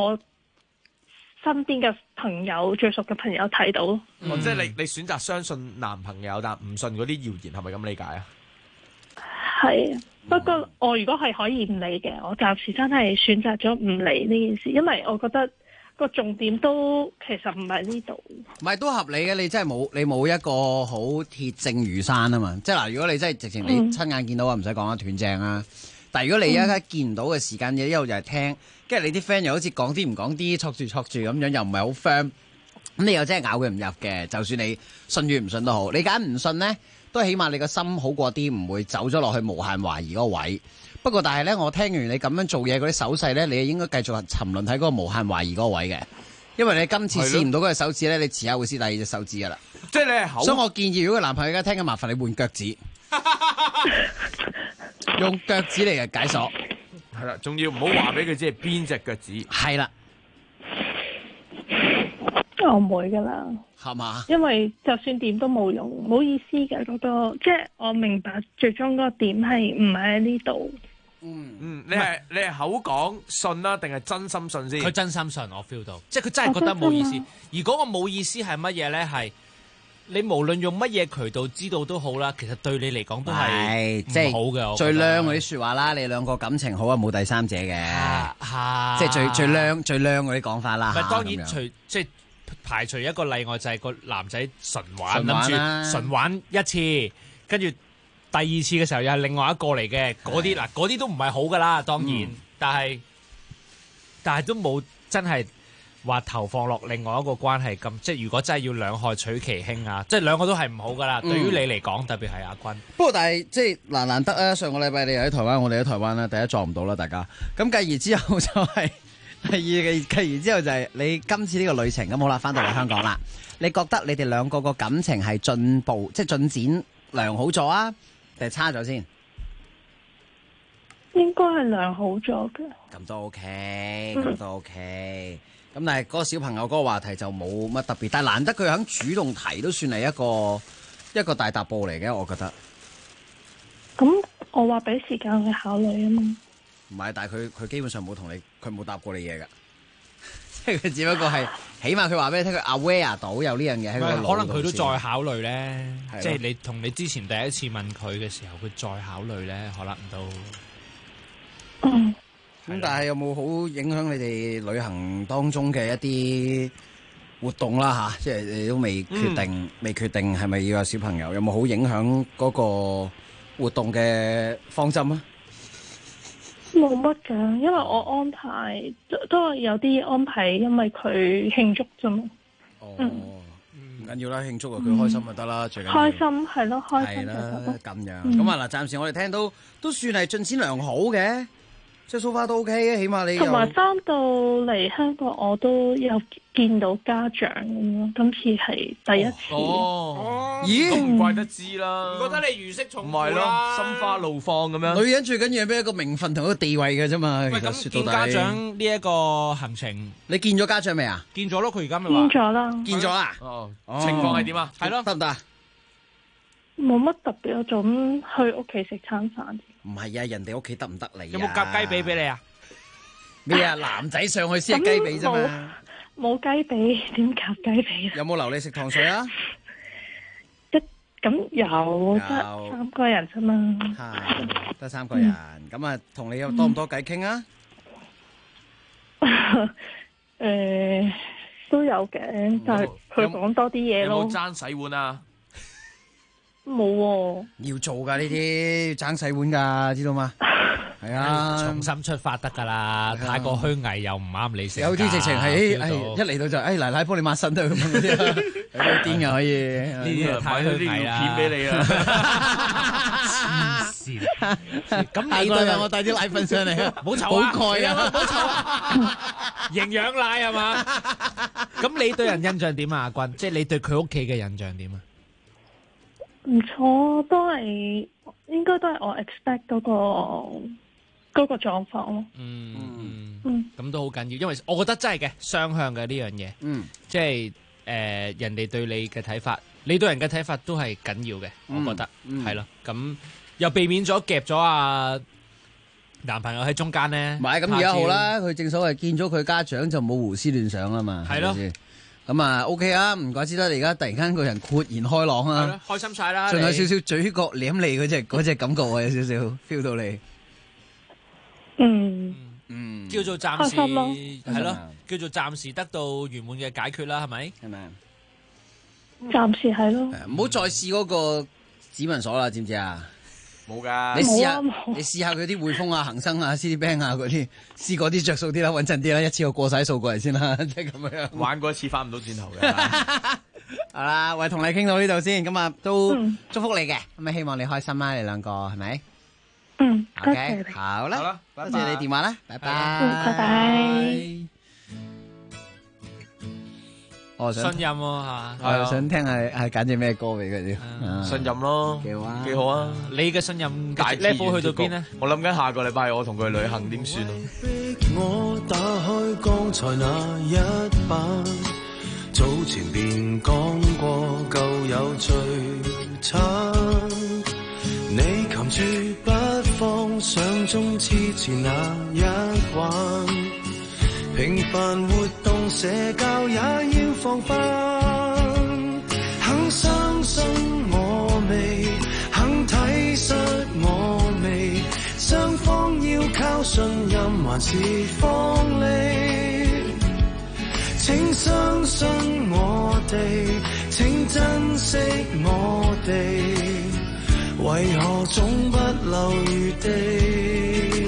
身邊嘅朋友最熟嘅朋友睇到。 即係你選擇相信男朋友，但唔信嗰啲謠言，係咪咁理解啊？ 係，不過我如果係可以唔理嘅，我暫時真係選擇咗唔理呢件事，因為我覺得個重點都其實唔係呢度。唔係都合理嘅，你真係冇一個好鐵證如山啊嘛！即係嗱，如果你真係直情你親眼見到啊，唔使講啦，斷正啊！但係如果你而家見唔到嘅時間，一路就係聽，跟住你啲 friend 又好似講啲唔講啲，戳住咁樣，又唔係好 firm， 咁你又真係咬佢唔入嘅。就算你信與唔信都好，你揀唔信呢，都起碼你個心好過啲，唔會走咗落去無限懷疑嗰個位。不過但係呢，我聽完你咁樣做嘢嗰啲手勢呢，你應該繼續沉淪喺嗰個無限懷疑嗰個位嘅，因為你今次試唔到嗰隻手指呢，你遲下會試第2隻手指噶啦。 即係你係口。 所以我建議，如果個男朋友而家聽緊，麻煩你換腳趾。用腳趾嚟嘅解鎖， 係啦，仲要唔好話俾佢知係邊隻腳趾。 係啦， 我唔會噶啦， 係嘛？ 因為就算點都冇用，冇意思嘅嗰個，即係我明白最終嗰個點係唔係喺呢度。 你係口講信啦，定係真心信先？ 佢真心信，我 feel 到，即係佢真係覺得冇意思。而嗰個冇意思係乜嘢咧？係。你無論用乜嘢渠道知道都好啦，其實對你嚟講都係唔好嘅。 最靚嗰啲說話啦，你兩個感情好啊，冇第三者嘅，即係最靚嗰啲講法啦。 當然即係排除一個例外，就係個男仔純玩，諗住純玩一次，跟住第二次嘅時候又係另外一個嚟嘅，嗰啲嗱嗰啲都唔係好噶啦，當然，但係都冇真係話投放落另外一個關係咁，即係如果真係要兩害取其輕啊，即係兩個都係唔好噶啦。對於你嚟講，特別係阿君。 不過但係即係難得啊！上個禮拜你又喺台灣，我哋喺台灣啦，第一撞唔到啦，大家。咁繼而之後就係第二嘅，繼而之後就係你今次呢個旅程咁好啦，翻到嚟香港啦。你覺得你哋兩個個感情係進步，即係進展良好咗啊，定係差咗先？ 應該係良好咗嘅。 咁都 OK，咁都 OK。咁但係嗰個小朋友嗰個話題就冇乜特別，但係難得佢肯主動提，都算係一個大踏步嚟嘅，我覺得。 咁我話俾時間去考慮啊嘛。 唔係，但係佢基本上冇同你，佢冇答過你嘢㗎。即係佢只不過係，起碼佢話俾你聽，佢 aware 到有呢樣嘢喺個腦度。 可能佢都再考慮咧，即係你同你之前第一次問佢嘅時候，佢再考慮咧，可能都。 咁但係有冇好影響你哋旅行當中嘅一啲活動啦吓？即係你都未決定係咪要有小朋友，有冇好影響嗰個活動嘅方針啊？ 冇乜噶，因為我安排都係有啲安排，因為佢慶祝啫嘛。 唔緊要啦，慶祝啊，佢開心就得啦，最緊要開心係咯，開心就得啦。 咁樣咁啊嗱，暫時我哋聽到都算係進展良好嘅。即係 so far 都 OK 嘅，起碼你同埋翻到嚟香港，我都有見到家長咁咯。今次係第一次。 咦？都唔怪得知啦。 唔覺得你如釋重負唔係咯，心花怒放咁樣。 女人最緊要係咩？一個名分同一個地位嘅啫嘛。 喂，咁見家長呢一個行程， 你見咗家長未啊？ 見咗咯，佢而家咪話見咗啦。 見咗啦。 情況係點啊？ 係咯， 得唔得啊？ 冇乜特別，我就咁去屋企食餐飯。 唔係啊，人哋屋企得唔得你？ 有冇夾雞髀俾你啊？ 咩啊？男仔上去先係雞髀啫嘛。 冇雞髀，點夾雞髀？ 有冇留你食糖水啊？ 咁有得3個人啫嘛。 係得3個人，咁啊，同你有多唔多偈傾啊？ 都有嘅，但係佢講多啲嘢咯。 有冇爭洗碗啊？ 冇喎， 要做噶呢啲，爭洗碗噶，知道嗎？係啊， 重新出發得噶啦，太過虛偽又唔啱你食。 有啲直情係，一嚟到就，奶奶幫你抹身都咁嗰啲，有啲癲嘅可以。 呢啲太虛偽啦， 片俾你啦。 黐線，咁你對我帶啲奶粉上嚟啊， 冇臭啊， 冇鈣啊， 冇臭啊，營養奶係嘛？咁你對人印象點啊，阿君？即係你對佢屋企嘅印象點啊？ 唔錯，應該都係我 expect 嗰個狀況咯。 咁都好緊要，因為我覺得真係嘅雙向嘅呢樣嘢。即係人哋對你嘅睇法，你對人嘅睇法都係緊要嘅。我覺得係咯，咁又避免咗夾咗阿男朋友喺中間咧。 唔係咁而家好啦，佢正所謂見咗佢家長就冇胡思亂想啦嘛。 係咯。 咁啊 OK 啊，唔怪之得你而家突然間個人豁然開朗啊， 開心晒啦， 仲有少少嘴角舐你嗰隻感覺啊，有少少 feel 到你。 叫做暫時係咯，叫做暫時得到圓滿嘅解決啦，係咪？ 係咪？ 暫時係咯。 唔好再試嗰個指紋鎖啦，知唔知啊？ 冇噶， 你試下佢啲匯豐啊、恒生啊、Citibank 啊嗰啲，試嗰啲着數啲啦，穩陣啲啦，一次過晒數過嚟先啦，即係咁樣。 玩過一次翻唔到轉頭嘅。 好啦，喂，同你傾到呢度先，咁啊都祝福你嘅，咁啊希望你開心啦，你兩個係咪？OK，好啦，多謝你電話啦，拜拜。 拜拜。 我信任喎嚇， 我想聽係揀隻咩歌俾佢哋。 信任咯，幾好啊！ 你嘅信任大 level 去到邊呢？ 我諗緊下個禮拜我同佢去旅行點算啊？ 我打開剛才那一版，早前便講過舊有最慘。你擒住不放，想中之前那一關，平凡活動社交也要防範。肯相信我未，肯體恤我未，雙方要靠信任還是放利？請相信我哋，請珍惜我哋。 為何總不留餘地？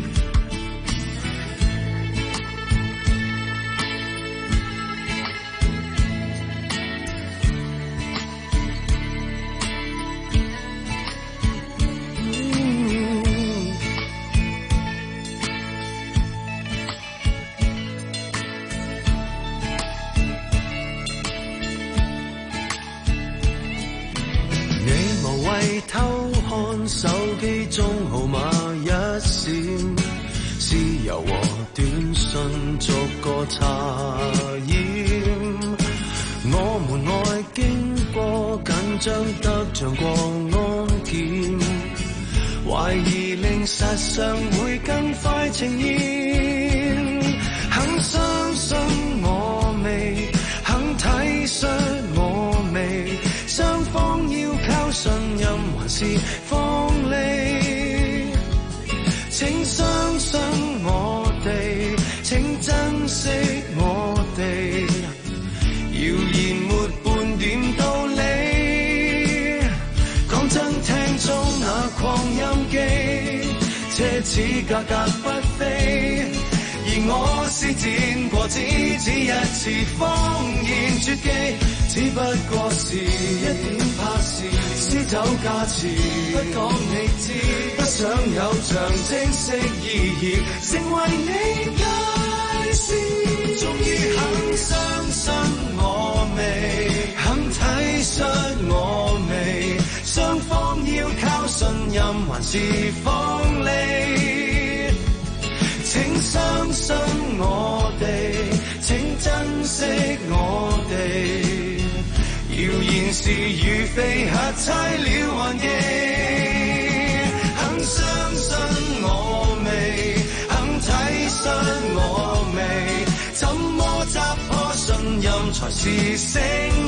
偷看手機中號碼一閃，豉油和短信逐個查驗。我們愛經過緊張得像過安檢，懷疑令實相會更快呈現。肯相信我未，肯體恤我未，雙方要靠信任還是放利？請相信我哋，請珍惜我哋，謠言沒半點道理。講真，聽中那擴音機，奢侈價格不菲，而我施展過只一次謊言絕技。只不過是一點怕事，撕走價錢，不講你知，不想有象徵式意義，成為你界線。終於肯相信我未，肯體恤我未，雙方要靠信任還是放利？請相信我哋，請珍惜我哋。謠言是與非，核猜了還記。肯相信我未，肯體恤我未，怎麼砸破信任才是勝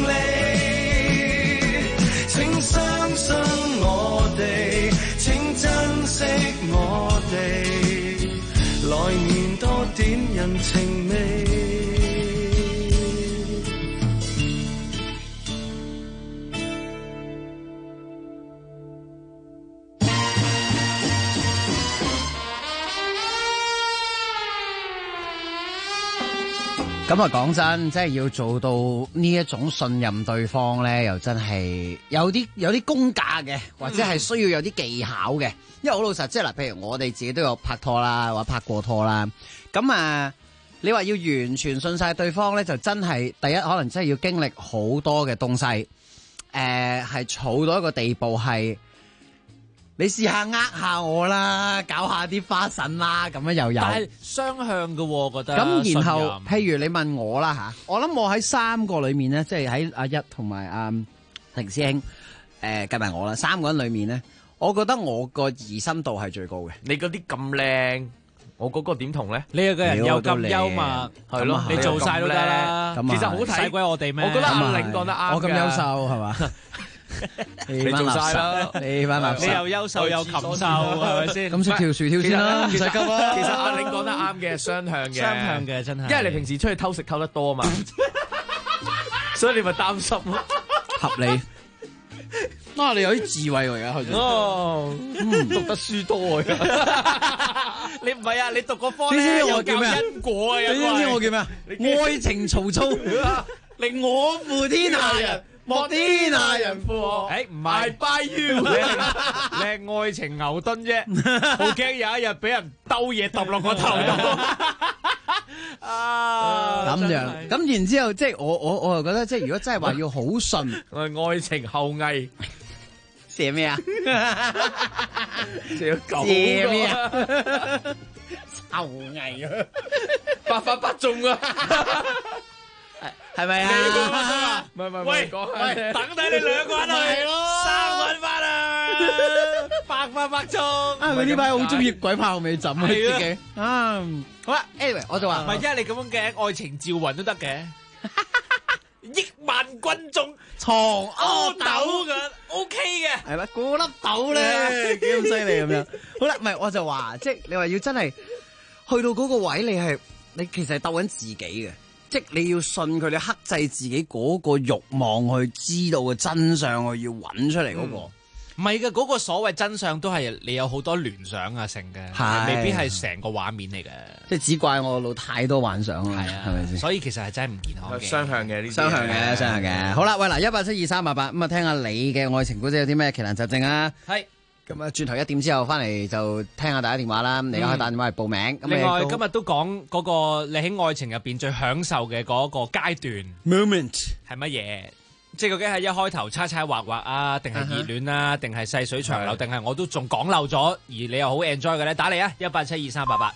利？請相信我哋，請珍惜我哋，來年多點人情味。 咁啊，講真，即係要做到呢一種信任對方咧，又真係有啲功架嘅，或者係需要有啲技巧嘅。因為好老實，即係嗱，譬如我哋自己都有拍拖啦，或者拍過拖啦。咁啊，你話要完全信晒對方咧，就真係第一可能真係要經歷好多嘅東西，係儲到一個地步係。你試下下我啦，搞下啲花神啦，咁樣又有。 但係雙向嘅，我覺得。 咁然後，譬如你問我啦吓，我諗我喺3個裏面咧，即係喺阿一同埋阿霆師兄，計埋我啦，3個人裏面咧，我覺得我個疑心度係最高嘅。 你嗰啲咁靚，我嗰個點同咧？ 你個人又咁幽默，係咯，你做晒都得啦。 其實好睇， 使鬼我哋咩？ 我覺得阿玲講得啱。 我咁優秀係嘛？ 你做晒啦， 你班垃圾， 你又優秀又禽獸，係咪先？ 咁識跳樹跳先啦，唔使急啦。 其實阿玲講得啱嘅，雙向嘅， 雙向嘅真係。 因為你平時出去偷食偷得多啊嘛，所以你咪擔心咯。 合理。你有啲智慧喎而家開始。 讀得書多啊！ 你唔係啊？你讀個科你知唔知我叫咩？因果啊！ 你知唔知我叫咩啊？愛情曹操，令我負天下人。莫天下人負我， 唔係 buy you， 你係愛情牛頓啫，好驚有一日俾人兜嘢揼落個頭度。 咁樣，咁然之後即係我又覺得即係如果真係話要好順， 我係愛情後羿， 寫咩啊？ 寫狗， 寫咩啊？後羿啊， 百發百中啊！ 係咪啊？ 唔係， 喂， 講喂，等睇你兩個人去，3個人翻啊，百發百中。 佢呢排好中意鬼炮尾枕啊，自己。好啦 ，anyway， 我就話唔係，因為你咁樣嘅愛情趙雲都得嘅，億萬軍中藏阿斗嘅 ，OK 嘅， 係咪？嗰粒豆咧幾咁犀利咁樣。好啦，唔係我就話，即係你話要真係去到嗰個位，你其實係鬥緊自己嘅。即係你要信佢，你克制自己嗰個慾望去知道嘅真相，去要揾出嚟嗰個。 唔係嘅，嗰個所謂真相都係你有好多聯想啊，成嘅， 係未必係成個畫面嚟嘅。 即係只怪我腦太多幻想啦， 係啊， 係咪先？ 所以其實係真係唔健康嘅。 雙向嘅呢啲， 雙向嘅。好啦，喂嗱，1872388咁啊，聽下你嘅愛情故事有啲咩奇難雜症啊？ 係。 咁啊，轉頭1點之後翻嚟就聽下大家電話啦。你而家可以打電話嚟報名。 另外今日都講嗰個你喺愛情入邊最享受嘅嗰個階段 moment 係乜嘢？即係究竟係一開頭猜猜畫畫啊，定係熱戀啊，定係細水長流，定係我都仲講漏咗，而你又好 enjoy 嘅咧？打嚟啊，1872388。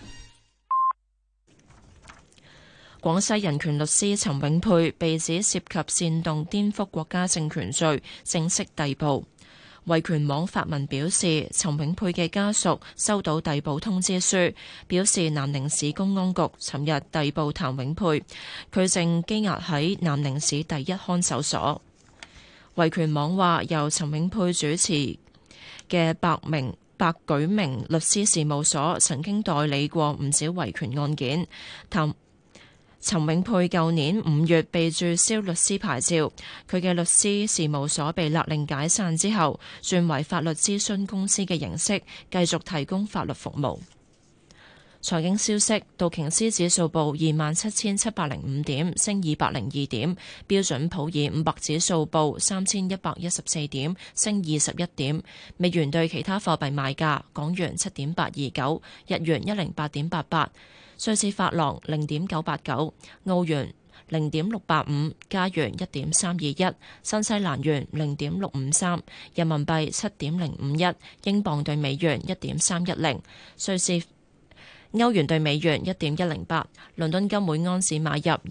廣西人權律師陳永佩被指涉及煽動顛覆國家政權罪，正式逮捕。維權網發文表示，陳永佩嘅家屬收到逮捕通知書，表示南寧市公安局尋日逮捕譚永佩，佢正羈押喺南寧市第一看守所。維權網話，由陳永佩主持嘅白舉明律師事務所曾經代理過唔少維權案件。陳永佩舊年5月被註銷律師牌照，佢嘅律師事務所被勒令解散之後，轉為法律諮詢公司嘅形式，繼續提供法律服務。財經消息，道瓊斯指數報27,705點，升202點；標準普爾500指數報3,114點，升21點。美元對其他貨幣賣價：港元7.829，日元108.88。瑞士法郎0.989，澳元0.685，加元1.321，新西蘭元0.653，人民幣7.051，英鎊對美元1.310，歐元對美元1.108，倫敦金每安士買入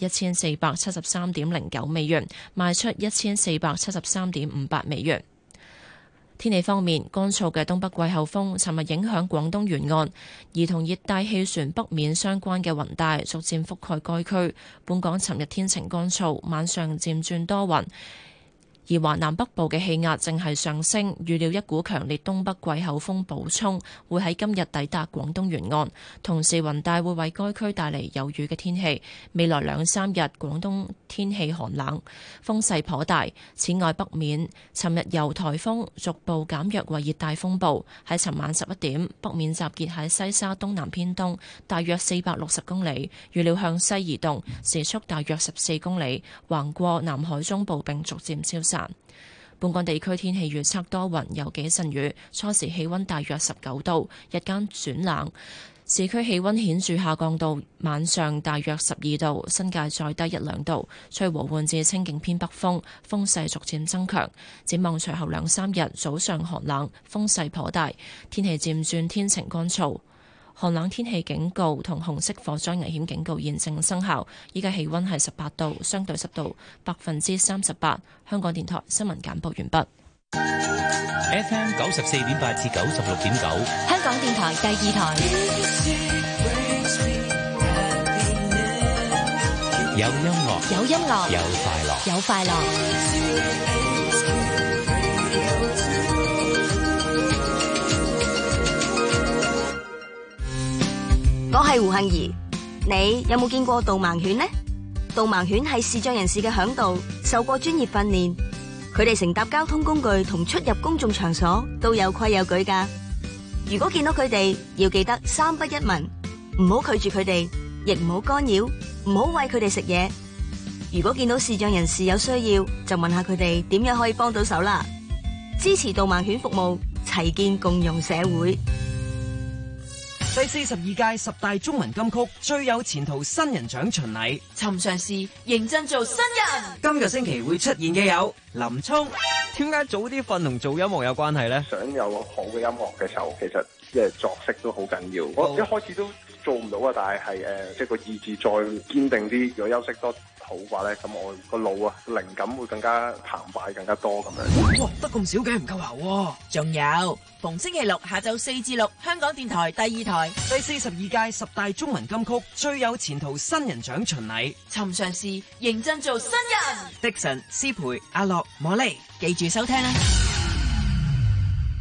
1473.09美元，賣出1473.58美元。天氣方面，乾燥嘅東北季候風尋日影響廣東沿岸，而同熱帶氣旋北面相關嘅雲帶逐漸覆蓋該區。本港尋日天晴乾燥，晚上漸轉多雲。而華南北部嘅氣壓正係上升，預料一股強烈東北季候風補充會喺今日抵達廣東沿岸，同時雲帶會為該區帶嚟有雨嘅天氣。未來2-3日廣東天氣寒冷，風勢頗大。此外，北面尋日由颱風逐步減弱為熱帶風暴，喺尋晚11點，北面集結喺西沙東南偏東大約460公里，預料向西移動，時速大約14公里，橫過南海中部並逐漸消散。本港地區天氣預測多雲，有幾陣雨，初時氣溫大約19度，日間轉冷，市區氣溫顯著下降到晚上大約12度，新界再低1-2度，吹和緩至清勁偏北風，風勢逐漸增強。展望隨後2-3日早上寒冷，風勢頗大，天氣漸轉天晴乾燥。寒冷天氣警告同紅色火災危險警告現正生效。依家氣溫係18度，相對濕度38%。香港電台新聞簡報完畢。 FM 94.8至96.9， 香港電台第2台。 有音樂， 有音樂， 有快樂， 有快樂。 我係胡杏兒，你有冇見過導盲犬呢？導盲犬係視障人士嘅嚮導，受過專業訓練，佢哋乘搭交通工具同出入公眾場所都有規有矩噶。如果見到佢哋，要記得3不1問，唔好拒絕佢哋，亦唔好干擾，唔好餵佢哋食嘢。如果見到視障人士有需要，就問下佢哋點樣可以幫到手啦。支持導盲犬服務，齊建共融社會。 第42屆10大中文金曲最有前途新人獎巡禮， 尋常事認真做新人。 今個星期會出現嘅有林聰。 點解早啲瞓同做音樂有關係呢？ 想有好嘅音樂嘅時候，其實即係作息都好緊要。我一開始都做唔到啊，但係即係個意志再堅定啲。如果休息多好嘅話咧，咁我個腦啊靈感會更加澎湃，更加多咁樣。 哇，得咁少嘅唔夠喉喎。 仲有逢星期六下晝4至6，香港電台第2台第42屆10大中文金曲最有前途新人獎巡禮， 尋常事認真做新人。 Dixon、思培、阿樂、莫莉， 記住收聽啦。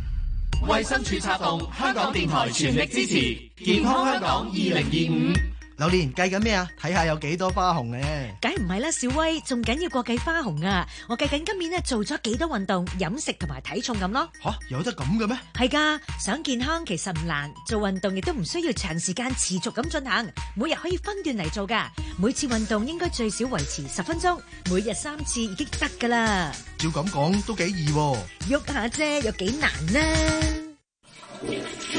衛生署策動，香港電台全力支持健康香港2025。 榴蓮計緊咩啊？睇下有幾多花紅咧？ 梗唔係啦，小威，仲緊要過計花紅啊！我計緊今年咧做咗幾多運動、飲食同埋體重咁咯。 吓，有得咁嘅咩？ 係噶，想健康其實唔難，做運動亦都唔需要長時間持續咁進行，每日可以分段嚟做噶。每次運動應該最少維持10分鐘，每日3次已經得噶啦。 照咁講都幾易喎， 喐下啫，有幾難呢？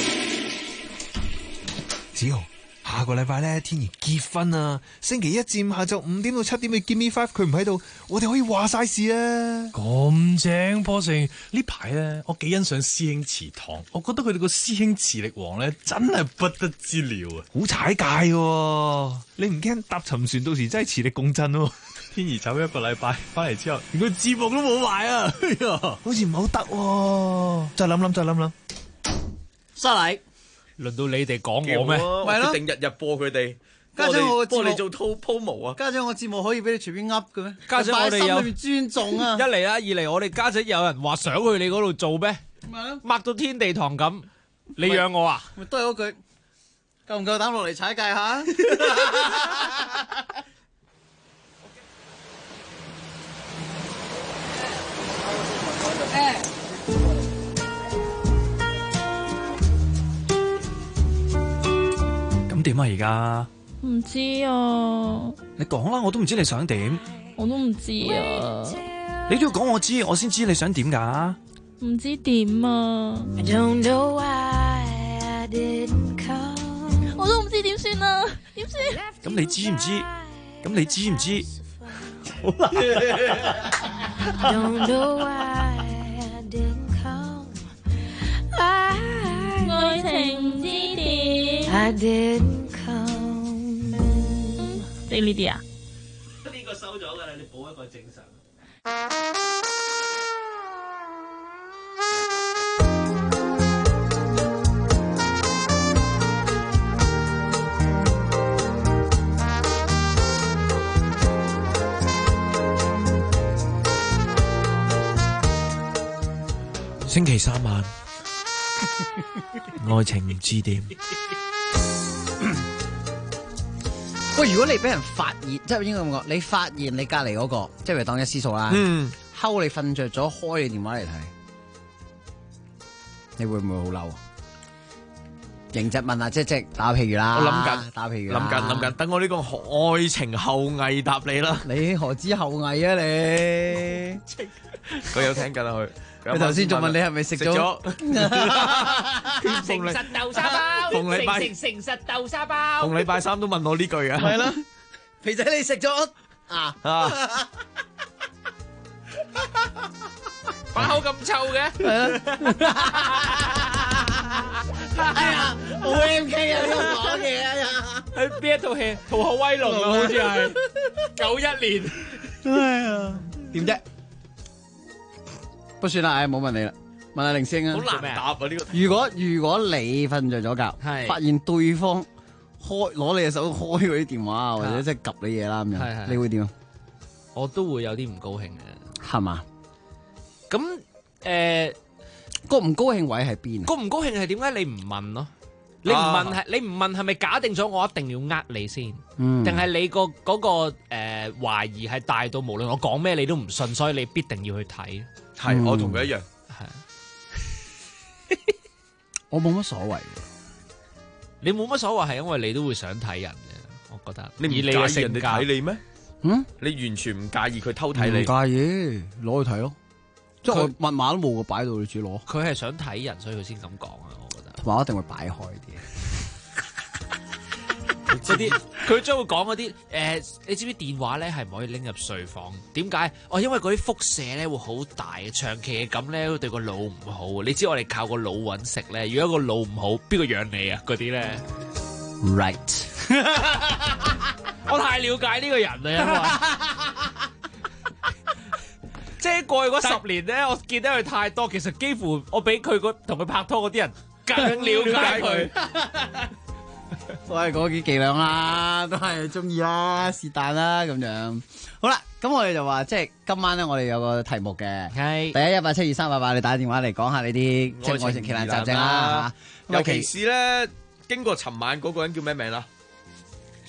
子豪，下個禮拜咧，天兒結婚啊！星期1至5下晝5點到7點嘅 Give Me 5，佢唔喺度，我哋可以話晒事啊！ 咁正，波成呢排咧，我幾欣賞師兄祠堂，我覺得佢哋個師兄磁力王咧，真係不得之了啊！ 好踩界喎，你唔驚搭沉船到時真係磁力共振喎？ 天兒走一個禮拜，翻嚟之後連個節目都冇埋啊！ 好似唔好得喎，再諗諗。 失禮。 輪到你哋講我咩？ 咪咯，定日日播佢哋。 家長我個節目幫你做promo啊！ 家長我節目可以俾你隨便噏嘅咩？ 家長我哋有心裏面尊重啊！ 一嚟啦，二嚟我哋家長有人話想去你嗰度做咩？擘到天地堂咁，你養我啊？ 咪都係嗰句，夠唔夠膽落嚟踩界下？ 咁點啊？而家唔知啊， 你講啦，我都唔知你想點。 我都唔知啊， 你都要講我知，我先知你想點㗎。 唔知點啊，我都唔知點算啊，點算？ 咁你知唔知？咁你知唔知？ 好啦。 愛情之點？即呢啲啊？ 呢個收咗㗎啦，你補一個正常。 星期3晚，愛情唔知點。 喂，如果你俾人發現，即係應該咁講，你發現你隔離嗰個，即係當一絲數啦，睺你瞓着咗，開你電話嚟睇，你會唔會好嬲啊？認真問下，即係打譬如啦， 我諗緊， 打譬如， 諗緊，等我呢個愛情後藝答你啦。 你何止後藝啊你？ 佢有聽緊啊佢。 佢頭先仲問你係咪食咗誠實豆沙包，誠實豆沙包。 逢禮拜3都問我呢句啊。 係啦，肥仔你食咗啊？ 把口咁臭嘅。 係啊。哎呀，好 MK 啊！呢個講嘢啊！ 喺邊一套戲？《逃學威龍》啊，好似係91年。 哎呀，點啫？不算啦，冇問你啦，問下凌星啊。 好難答啊呢個。 如果你瞓着咗覺，發現對方攞你嘅手開嗰啲電話或者即係及你嘢啦咁樣，你會點啊？ 我都會有啲唔高興嘅， 係嘛？ 咁個唔高興位喺邊啊？ 個唔高興係點解你唔問咯？你唔問係咪假定咗我一定要你先？定係你嗰個懷疑係大到無論我講咩你都唔信，所以你必定要去睇。 係，我同佢一樣。 係， 我冇乜所謂。 你冇乜所謂係因為你都會想睇人嘅，我覺得。 你唔介意人哋睇你咩？你完全唔介意佢偷睇你？ 唔介意，攞去睇咯。即係我密碼都冇個擺到，你自己攞。 佢係想睇人，所以佢先咁講啊！我覺得。 同埋我一定會擺開啲。 嗰啲佢將會講嗰啲你知唔知電話咧係唔可以拎入睡房？點解？因為嗰啲輻射咧會好大，長期嘅咁咧對個腦唔好。你知我哋靠個腦揾食咧，如果個腦唔好，邊個養你啊？嗰啲咧 ，right 我太了解呢個人啦，因為即係過去嗰10年咧，我見得佢太多，其實幾乎我比佢同佢拍拖嗰啲人更了解佢。 都係嗰幾伎倆啦，都係中意啦，是但啦咁樣。好啦，咁我哋就話即係今晚咧，我哋有個題目嘅，係第1 1872388，你打電話嚟講下你啲即係愛情奇難雜症啦。 尤其是咧，經過尋晚嗰個人叫咩名啦？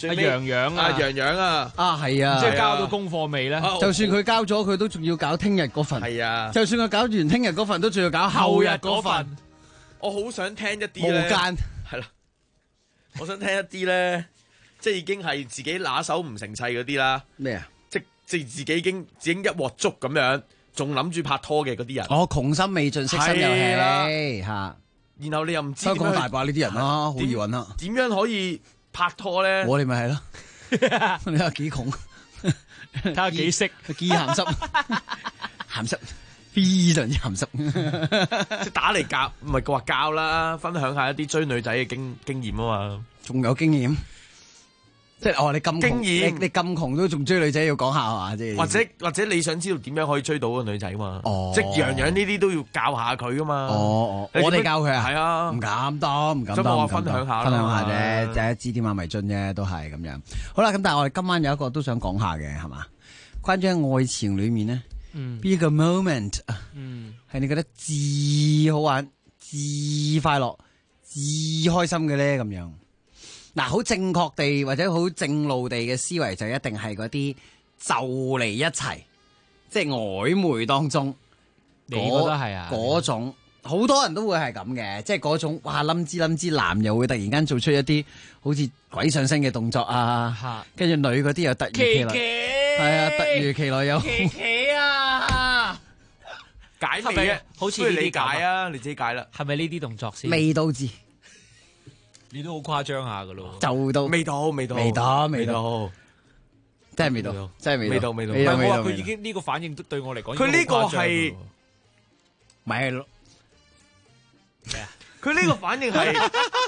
最尾洋洋啊， 洋洋啊， 係啊， 即係交到功課未咧？ 就算佢交咗，佢都仲要搞聽日嗰份。 係啊， 就算佢搞完聽日嗰份，都仲要搞後日嗰份。 我好想聽一啲咧， 無間係啦，我想聽一啲咧，即係已經係自己拿手唔成器嗰啲啦。 咩啊？ 即係自己已經一鑊粥咁樣，仲諗住拍拖嘅嗰啲人。 窮心未盡，色心有氣嚇。 然後你又唔知香港大把呢啲人啦，好易揾啦。 點樣可以拍拖咧？ 我哋咪係咯，你話幾窮， 睇下幾識， 幾鹹濕，鹹濕非常之鹹濕。 即係打嚟教，唔係話教啦，分享下一啲追女仔嘅經驗啊嘛。 仲有經驗，即係你咁經驗， 你咁窮都仲追女仔，要講下係嘛？即係或者你想知道點樣可以追到個女仔嘛？即係樣呢啲都要教下佢噶嘛。 我哋教佢啊， 係啊， 唔敢當，唔敢當。 咁我分享下啫，就一支點下迷津啫，都係咁樣。好啦，咁但係我哋今晚有一個都想講下嘅係嘛？關於喺愛情裏面呢，邊個 moment 係你覺得至好玩、至快樂、至開心嘅咧？咁樣嗱，好正確地或者好正路地嘅思維就一定係嗰啲就嚟一齊，即係曖昧當中。 你覺得係啊？ 嗰種好多人都會係咁嘅，即係嗰種哇冧之男又會突然間做出一啲好似鬼上身嘅動作啊，跟住女嗰啲又突如其來，係啊，突如其來有奇啊！ 解未嘅？ 好似理解啊，你自己解啦。 係咪呢啲動作先？ 未到字， 你都好誇張下噶咯， 就到未到， 真係未到，真係未到。 唔係我話佢已經呢個反應都對我嚟講， 佢呢個係咪係咯？ 咩啊？佢呢個反應係，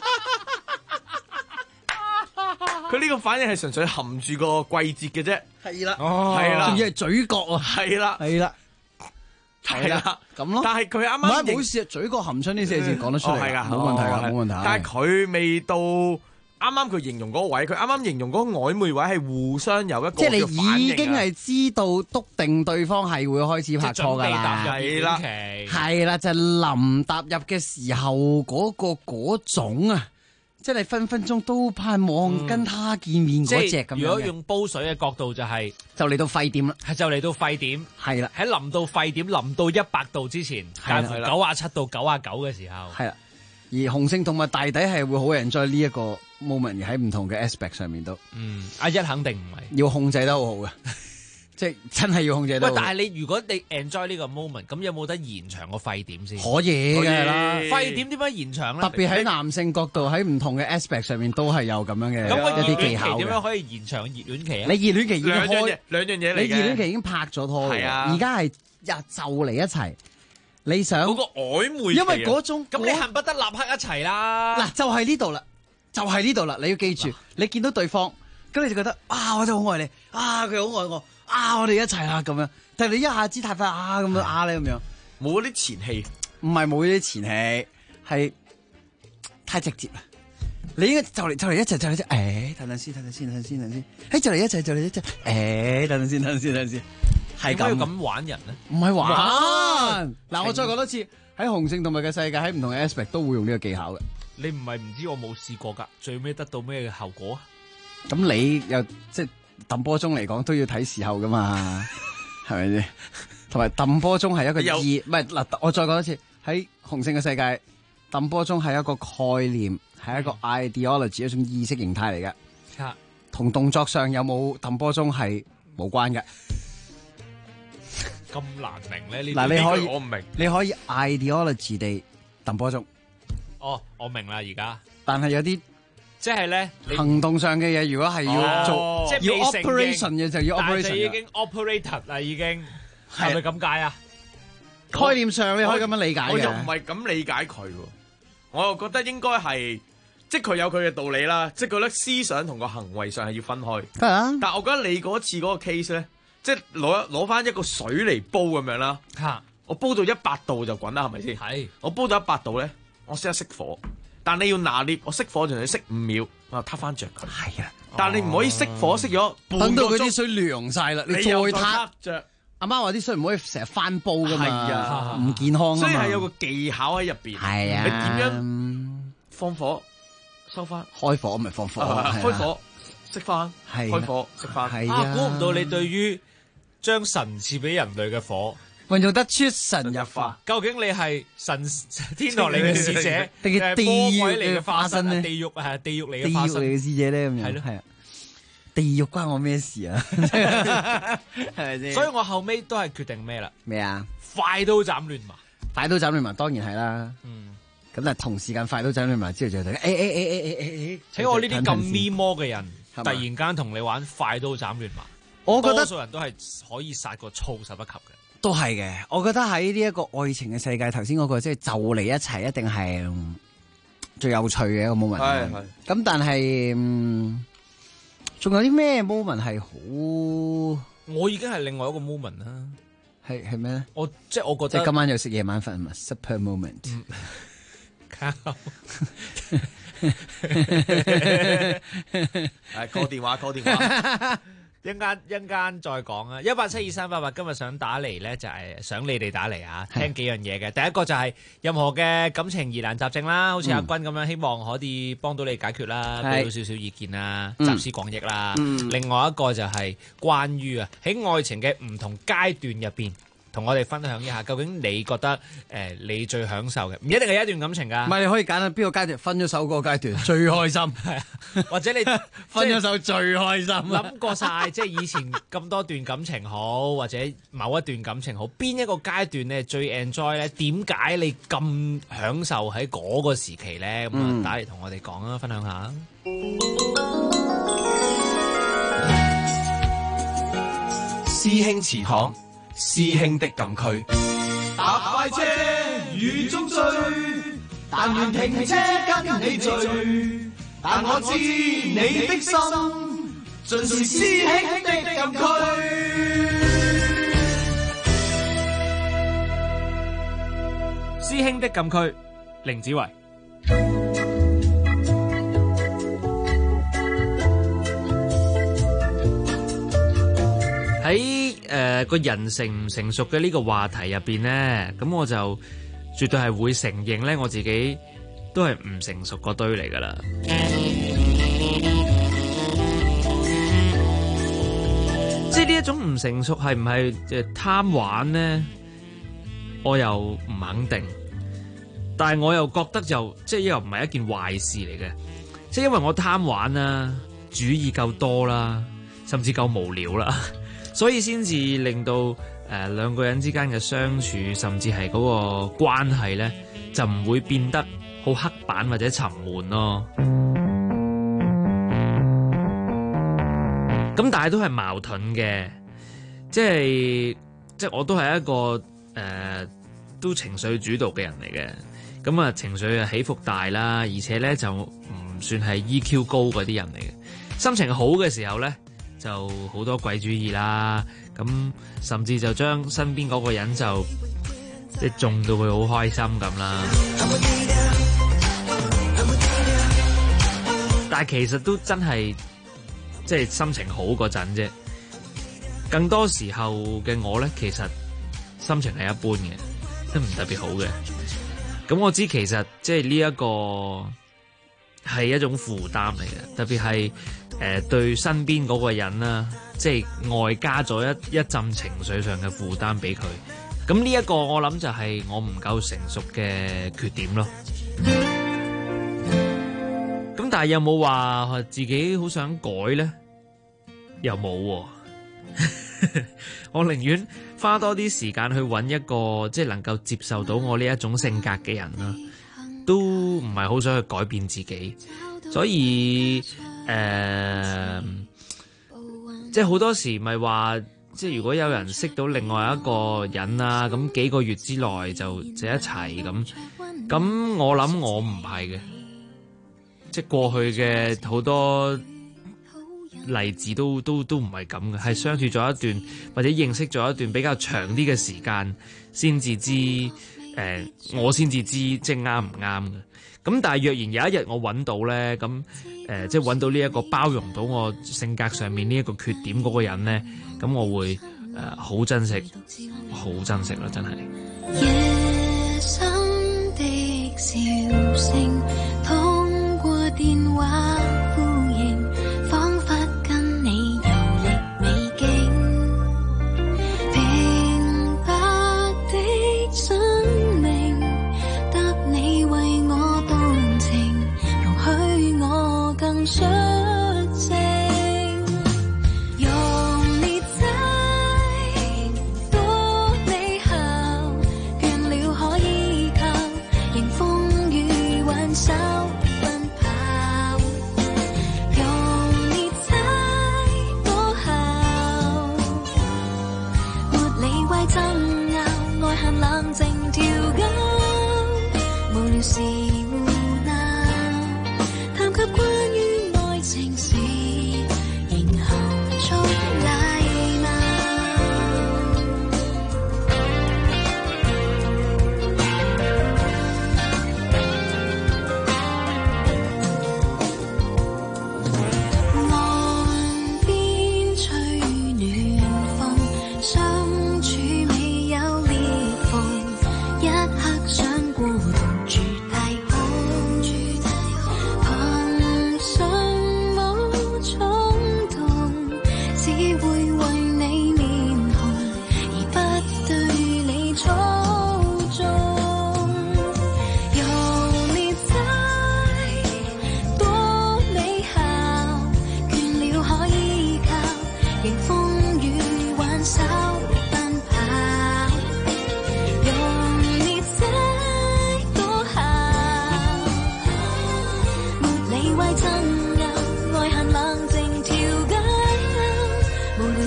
佢呢個反應係純粹含住個季節嘅啫。 係啦， 係啦， 仲要係嘴角啊， 係啦， 係啦，咁咯。 但係佢啱啱唔係冇事，嘴角含春呢四字講得出嚟， 係㗎， 冇問題㗎，冇問題。 但係佢未到啱啱佢形容嗰個位，佢啱啱形容嗰個曖昧位係互相有一個即係你已經係知道篤定對方係會開始拍拖㗎啦，係啦，就係臨踏入嘅時候嗰種啊！即係你分分鐘都盼望跟他見面嗰隻咁樣。 如果用煲水嘅角度就係就嚟到沸點啦， 係就嚟到沸點， 係啦， 喺臨到沸點，臨到100度之前，介乎97到99嘅時候， 係啦。而雄性動物大抵係會好 enjoy呢一個 moment， 而喺唔同嘅 aspect 上面都， 阿一肯定唔係要控制得好好嘅。即係真係要控制到。 喂，但係你如果你 enjoy 呢個 moment，咁有冇得延長個沸點先？ 可以㗎啦， 沸點點樣延長咧？ 特別喺男性角度，喺唔同嘅 aspect 上面都係有咁樣嘅一啲技巧嘅。 點樣可以延長熱戀期啊？ 你熱戀期已經開兩樣嘢嚟嘅。 你熱戀期已經拍咗拖嘅，而家係就嚟一齊。你想嗰個曖昧， 因為嗰種咁你恨不得立刻一齊啦。 嗱，就係呢度啦，就係呢度啦。你要記住，你見到對方，咁你就覺得啊，我真係好愛你，啊，佢好愛我。啊！我哋一齊啦咁樣，但係你一下子太快啊咁樣啊你咁樣， 冇啲前戲， 唔係冇啲前戲，係太直接啦。你應該就嚟一齊，就嚟誒，等陣先，誒就嚟一齊，就嚟一齊，誒等陣先，係咁咁玩人咧？ 唔係玩。嗱，我再講多次，喺雄性動物嘅世界，喺唔同嘅 aspect 都會用呢個技巧嘅。 你唔係唔知我冇試過㗎，最尾得到咩嘅效果啊？ 咁你又即係。揼波鐘嚟講都要睇時候噶嘛，係咪先？同埋揼波鐘係一個唔係嗱，我再講多次，喺雄性嘅世界，揼波鐘係一個概念，係一個 ideology，一種意識形態嚟嘅，同動作上有冇揼波鐘係無關嘅。 咁難明咧？ 嗱，你可以我唔明， 你可以 ideology 地揼波鐘。 哦，我明啦，而家， 但係有啲。 即係咧， 行動上嘅嘢，如果係要做， 即係要 operation 嘅就要 operation。但係已經 operated 啦，已經係咪咁解啊？ 概念上你可以咁樣理解嘅。 我又唔係咁理解佢，我又覺得應該係，即係佢有佢嘅道理啦。即係覺得思想同個行為上係要分開。但係我覺得你嗰次嗰個 case 咧，即係攞翻一個水嚟煲咁樣啦。我煲到100度就滾啦，係咪先？係。我煲到100度咧，我識得熄火。但你要拿捏，我熄火仲要熄5秒，我撻翻着佢。係啊，但係你唔可以熄火熄咗， 等到佢啲水涼晒啦，你再撻着。 阿媽話啲水唔可以成日翻煲噶嘛， 係啊， 唔健康啊嘛。 所以係有個技巧喺入邊。 係啊， 你點樣放火收翻？ 開火唔係放火， 開火識翻，開火識翻。 估唔到你對於將神賜俾人類嘅火運用得出神入化， 究竟你係神天落嚟嘅使者， 定係地獄嚟嘅化身咧？ 地獄係地獄嚟嘅化身， 地獄嚟嘅使者咧咁樣。係咯，係啊。地獄關我咩事啊？係咪先？ 所以我後尾都係決定咩啦？ 咩啊？ 快刀斬亂麻， 快刀斬亂麻當然係啦。咁但係同時間快刀斬亂麻之後就睇我呢啲咁咪魔嘅人，突然間同你玩快刀斬亂麻， 我覺得多數人都係可以殺個措手不及嘅。 都係嘅，我覺得喺呢一個愛情嘅世界，頭先嗰個即係就嚟一齊，一定係最有趣嘅一個 moment。係。咁但係仲有啲咩 moment 係好？ 我已經係另外一個 moment 啦。 係咩咧？ 我覺得即係今晚又食夜晚飯嘛 ，super moment。 係 call 電話。 一陣間再講啊！1872388今日想打嚟咧，就係想你哋打嚟啊，聽幾樣嘢嘅。第一個就係任何嘅感情疑難雜症啦，好似阿君咁樣，希望可以幫到你解決啦，俾到少少意見啦，集思廣益啦。另外一個就係關於喺愛情嘅唔同階段入邊，同我哋分享一下，究竟你覺得你最享受嘅，唔一定係一段感情㗎。 唔係，你可以揀邊個階段，分咗手嗰個階段最開心， 係啊，或者你分咗手最開心， 諗過晒，即係以前咁多段感情好，或者某一段感情好，邊一個階段你最 enjoy 咧？點解你咁享受喺嗰個時期咧？咁啊，打嚟同我哋講啊，分享下。 師兄祠堂。師兄的禁區，搭快車雨中追，但願停車跟你聚，但我知你的心盡是師兄的禁區。 師兄的禁區，凌子維。喺個人成唔成熟嘅呢個話題入邊咧，咁我就絕對係會承認咧，我自己都係唔成熟嗰堆嚟噶啦。即係呢一種唔成熟係唔係貪玩咧？我又唔肯定，但係我又覺得就即係又唔係一件壞事嚟嘅，即係因為我貪玩啦，主意夠多啦，甚至夠無聊啦。所以先至令到兩個人之間嘅相處，甚至係嗰個關係咧，就唔會變得好刻板或者沉悶咯。咁但係都係矛盾嘅，即係我都係一個都情緒主導嘅人嚟嘅。咁啊情緒起伏大啦，而且咧就唔算係 EQ 高嗰啲人嚟嘅。心情好嘅時候咧，就好多鬼主意啦，咁甚至就將身邊嗰個人就即係中到佢好開心咁啦。但係其實都真係即係心情好嗰陣啫。更多時候嘅我咧，其實心情係一般嘅，都唔特別好嘅。咁我知其實即係呢一個係一種負擔嚟嘅，特別係對身邊嗰個人啦，即係外加咗一陣情緒上嘅負擔俾佢。咁呢一個我諗就係我唔夠成熟嘅缺點咯。咁但係有冇話自己好想改咧？又冇喎。我寧願花多啲時間去揾一個即係能夠接受到我呢一種性格嘅人啦，都唔係好想去改變自己。所以即係好多時咪話，即係如果有人識到另外一個人啊，咁幾個月之內就一齊咁我諗我唔係嘅，即係過去嘅好多例子都唔係咁嘅，係相處咗一段或者認識咗一段比較長啲嘅時間先至知，我先至知即係啱唔啱嘅。咁但係若然有一日我揾到咧，咁即係揾到呢一個包容到我性格上面呢一個缺點嗰個人咧，咁我會好珍惜，好珍惜啦，真係。 夜深的笑聲通過電話呼應，彷彿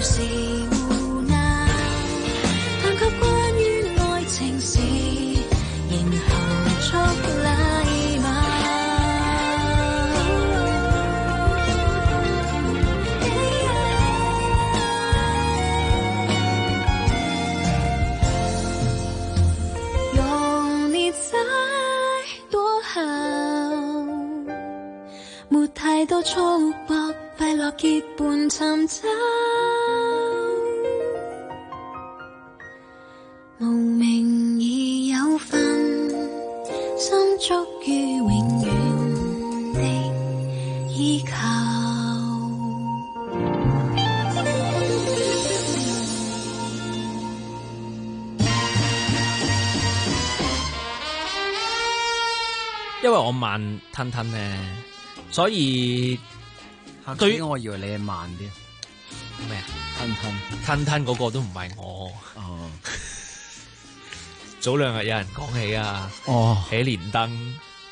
是胡鬧，談及關於愛情時，然後作禮貌。用你再多好，沒太多束縛，快樂結伴尋找，無名已有份，心足於永遠的依靠。 因為我慢吞吞咧，所以對於我以為你係慢啲咩啊？吞吞嗰個都唔係我。 哦， 早兩日有人講起啊， 哦， 起連登，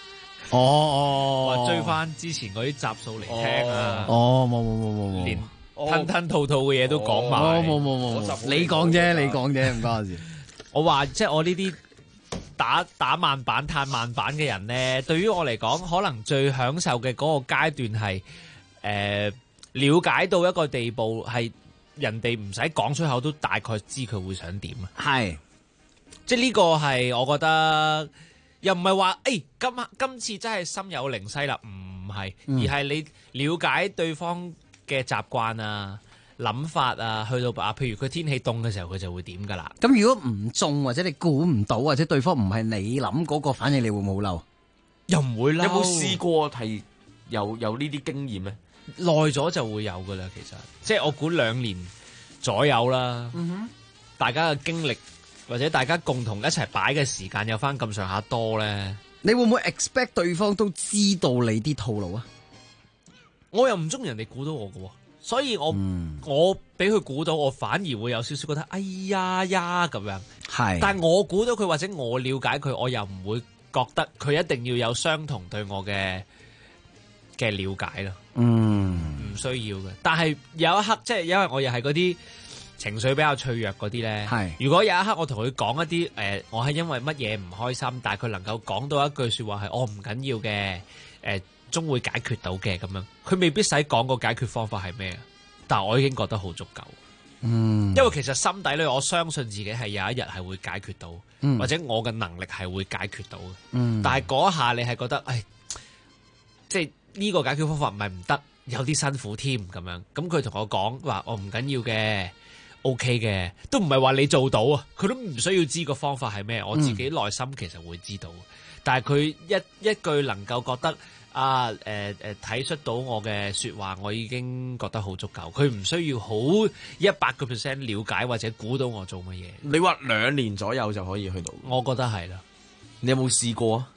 話追翻之前嗰啲集數嚟聽啊。 哦，冇， 連吞吞吐吐嘅嘢都講埋。 冇，你講啫，唔關我事。 我話即係我呢啲打慢板、嘆慢板嘅人咧，對於我嚟講，可能最享受嘅嗰個階段係了解到一個地步，係人哋唔使講出口都大概知佢會想點啊。 係， 即係呢個係我覺得又唔係話今次真係心有靈犀啦，唔係，而係你了解對方嘅習慣啊、諗法啊，去到譬如佢天氣凍嘅時候，佢就會點噶啦。 咁如果唔中或者你估唔到，或者對方唔係你諗嗰個反應，你會唔會好嬲？ 又唔會嬲。 有冇試過係有呢啲經驗咧？ 耐咗就會有噶啦，其實即係我估2年左右啦。大家嘅經歷或者大家共同一齊擺嘅時間有翻咁上下多咧， 你會唔會 expect 對方都知道你啲套路啊？ 我又唔中意人哋估到我嘅，所以我俾佢估到，我反而會有少少覺得哎呀咁樣。係，但係我估到佢或者我了解佢，我又唔會覺得佢一定要有相同對我嘅了解咯。唔需要嘅。但係有一刻，即係因為我又係嗰啲情緒比較脆弱嗰啲咧。係，如果有一刻我同佢講一啲我係因為乜嘢唔開心，但係佢能夠講到一句說話係我唔緊要嘅，終會解決到嘅咁樣，佢未必使講個解決方法係咩，但係我已經覺得好足夠。因為其實心底裏我相信自己係有一日係會解決到，或者我嘅能力係會解決到嘅。但係嗰一下你係覺得，即係呢個解決方法唔係唔得，有啲辛苦添咁樣。咁佢同我講話，我唔緊要嘅 ，OK 嘅，都唔係話你做到啊，佢都唔需要知個方法係咩，我自己內心其實會知道。但係佢一句能夠覺得體恤到我嘅說話，我已經覺得好足夠。佢唔需要好100% 了解或者估到我做乜嘢。 你話2年左右就可以去到？ 我覺得係啦。 你有冇試過啊？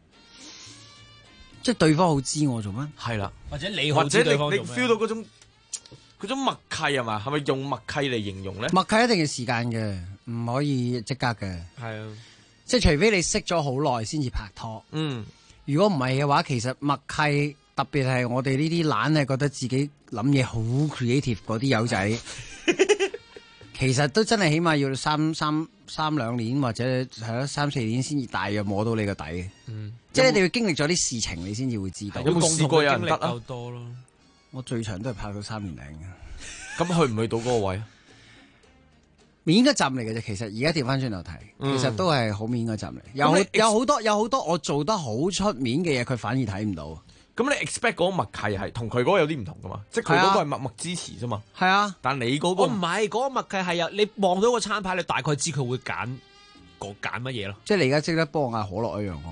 即係對方好知我做乜？ 係啦， 或者你好知對方做咩？ 你 feel 到嗰種默契係嘛？係咪用默契嚟形容咧？ 默契一定要時間嘅，唔可以即刻嘅。係啊，即係除非你識咗好耐先至拍拖。如果唔係嘅話，其實默契特別係我哋呢啲懶係覺得自己諗嘢好 creative 嗰啲友仔，其實都真係起碼要3-2年或者係咯3-4年先至大約摸到你個底。即係你要經歷咗啲事情，你先至會知道。 有冇試過有人得啊？ 多咯， 我最長都係拍到3年零嘅。 咁去唔去到嗰個位啊？ 面嗰陣嚟嘅啫，其實而家調翻轉頭睇，其實都係好面嗰陣嚟。有好多我做得好出面嘅嘢，佢反而睇唔到。 咁你 expect 嗰個默契係同佢嗰個有啲唔同噶嘛？即係佢嗰個係默默支持啫嘛。 係啊， 但你嗰個我唔係嗰個默契係你望到個餐牌，你大概知佢會揀乜嘢咯。 即係你而家識得幫我嗌可樂一樣咯。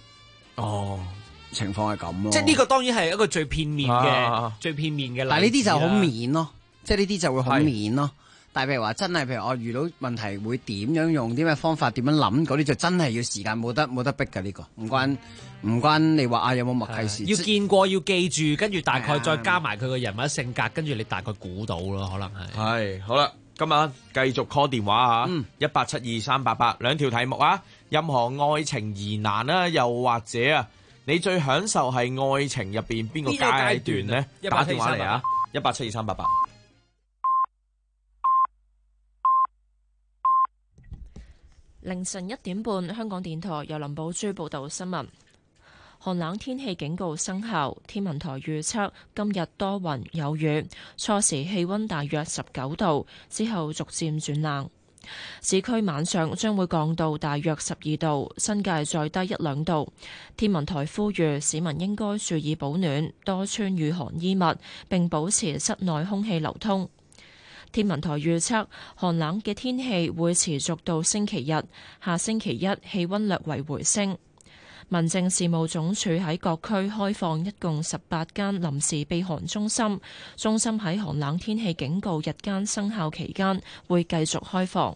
情況係咁咯。 即係呢個當然係一個最片面嘅、最片面嘅例子。 但係呢啲就好面咯，即係呢啲就會好面咯。但係譬如話真係，譬如我遇到問題會點樣用啲咩方法，點樣諗嗰啲就真係要時間，冇得逼㗎呢個，唔關你話有冇默契事。 要見過要記住，跟住大概再加埋佢個人物性格，跟住你大概估到咯，可能係。 係好啦，今晚繼續 call 電話啊，1872388兩條題目啊，任何愛情疑難啦，又或者啊，你最享受係愛情入邊邊個階段咧？打電話嚟啊，1872388。 凌晨1點半，香港電台由林寶珠報道新聞。寒冷天氣警告生效，天文台預測今日多雲有雨，初時氣溫大約19度，之後逐漸轉冷。市區晚上將會降到大約12度，新界再低1-2度。天文台呼籲市民應該注意保暖，多穿御寒衣物，並保持室內空氣流通。天文台預測寒冷嘅天氣會持續到星期日，下星期一氣溫略為回升。民政事務總署喺各區開放一共18間臨時避寒中心，中心喺寒冷天氣警告日間生效期間會繼續開放。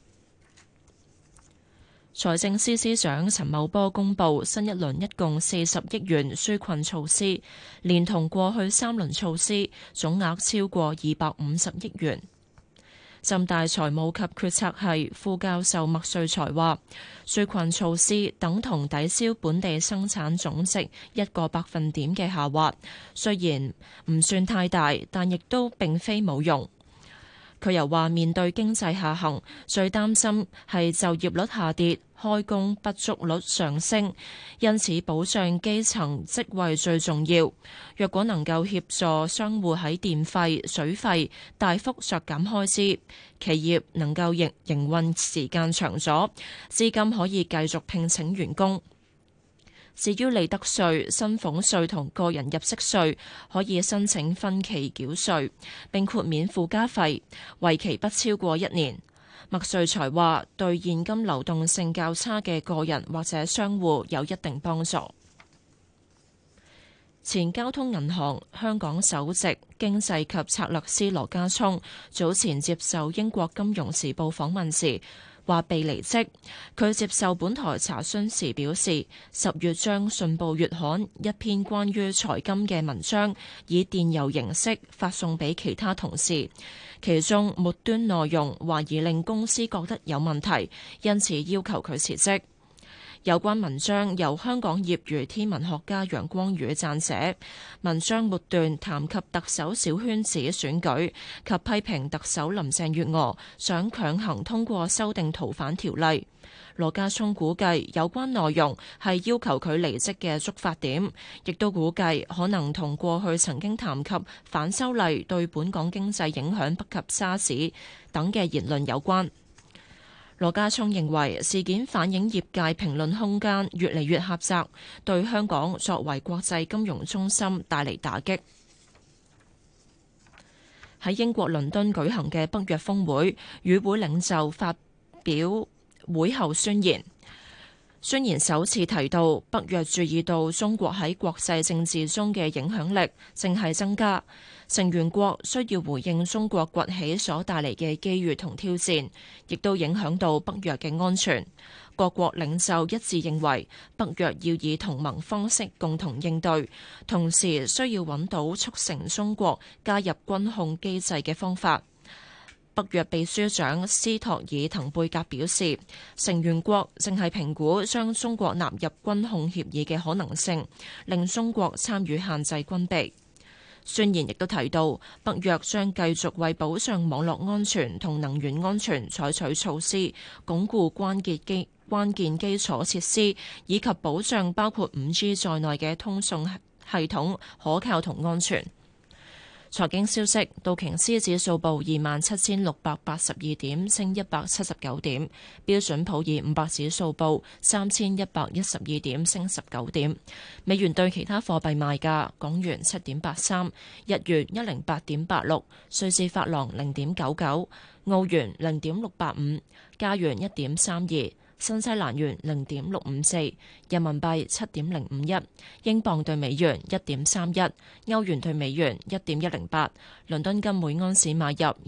財政司司長陳茂波公布新一輪一共40億元紓困措施，連同過去3輪措施，總額超過250億元。浸大財務及決策系副教授麥瑞才話，紓困措施等同抵消本地生產總值1個百分點嘅下滑，雖然唔算太大，但亦都並非冇用。佢又話，面對經濟下行，最擔心係就業率下跌，開工不足率上升，因此保障基層職位最重要。若果能夠協助商戶喺電費、水費大幅削減開支，企業能夠營運時間長咗，資金可以繼續聘請員工。至於利得稅、薪俸稅同個人入息稅，可以申請分期繳稅，並豁免附加費，為期不超過1年。麥瑞才話，對現金流動性較差嘅個人或者商戶有一定幫助。前交通銀行香港首席經濟及策略師羅家聰早前接受英國金融時報訪問時話被離職。佢接受本台查詢時表示，10月將信報月刊一篇關於財金嘅文章以電郵形式發送俾其他同事，其中末端內容懷疑令公司覺得有問題，因此要求佢辭職。有關文章由香港業餘天文學家楊光宇撰寫，文章末段談及特首小圈子選舉及批評特首林鄭月娥想強行通過修訂逃犯條例。羅家聰估計有關內容係要求佢離職嘅觸發點，亦都估計可能同過去曾經談及反修例對本港經濟影響不及沙士等嘅言論有關。羅家聰認為事件反映業界評論空間越嚟越狹窄，對香港作為國際金融中心帶嚟打擊。喺英國倫敦舉行嘅北約峰會，與會領袖發表會後宣言。宣言首次提到北約注意到中國喺國際政治中嘅影響力正係增加，成員國需要回應中國崛起所帶嚟嘅機遇同挑戰，亦都影響到北約嘅安全。各國領袖一致認為北約要以同盟方式共同應對，同時需要揾到促成中國加入軍控機制嘅方法。北約秘書長斯托爾滕貝格表示，成員國正係評估將中國納入軍控協議嘅可能性，令中國參與限制軍備。宣言亦都提到，北約將繼續為保障網絡安全同能源安全採取措施，鞏固關鍵基礎設施，以及保障包括5G 在內嘅通訊系統可靠同安全。財經消息，道瓊斯指數報27,682點，升179點；標準普爾500指數報3,112點，升19點。美元對其他貨幣賣價：港元7.83，日元108.86，瑞士法郎0.99，澳元0.685，加元1.32。新西蘭元0.654，人民幣7.051，英鎊對美元1.31，歐元對美元1.108，倫敦金每安士買入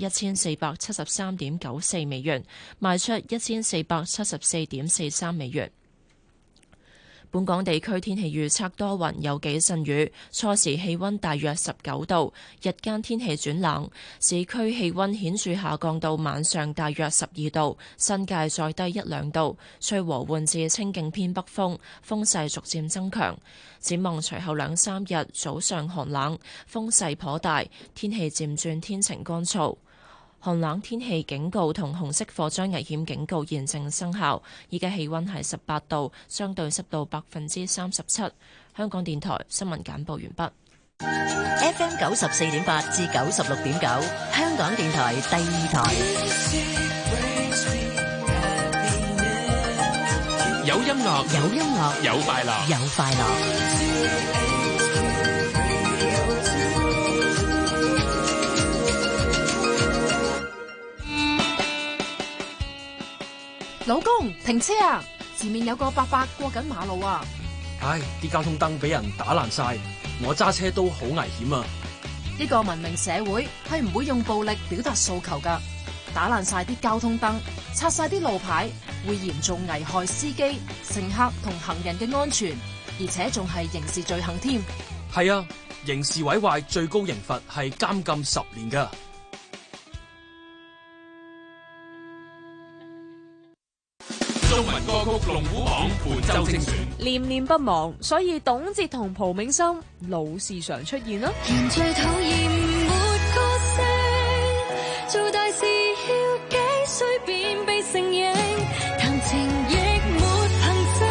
1473.94美元，賣出1474.43美元。本港地區天氣預測多雲有幾陣雨，初時氣溫大約19度，日間天氣轉冷，市區氣溫顯著下降到晚上大約12度，新界再低1-2度，吹和緩至清勁偏北風，風勢逐漸增強。展望隨後2-3日早上寒冷，風勢頗大，天氣漸轉天晴乾燥。 寒冷天氣警告同紅色火災危險警告現正生效。依家氣溫係18度，相對濕度37%。香港電台新聞簡報完畢。 FM 94.8至96.9，香港電台第二台。 有音樂， 有音樂， 有快樂， 有快樂。 老公，停車啊！前面有個伯伯過緊馬路啊！ 唉，啲交通燈俾人打爛晒，我揸車都好危險啊！ 呢個文明社會係唔會用暴力表達訴求㗎，打爛晒啲交通燈，拆晒啲路牌，會嚴重危害司機、乘客同行人嘅安全，而且仲係刑事罪行添。 係啊，刑事毀壞最高刑罰係監禁10年㗎。 中文歌曲龍虎榜本周精選， 念念不忘，所以董潔同蒲銘心老是常出現啦。 人最討厭沒個性，做大事要幾歲便被承認，談情亦沒憑證，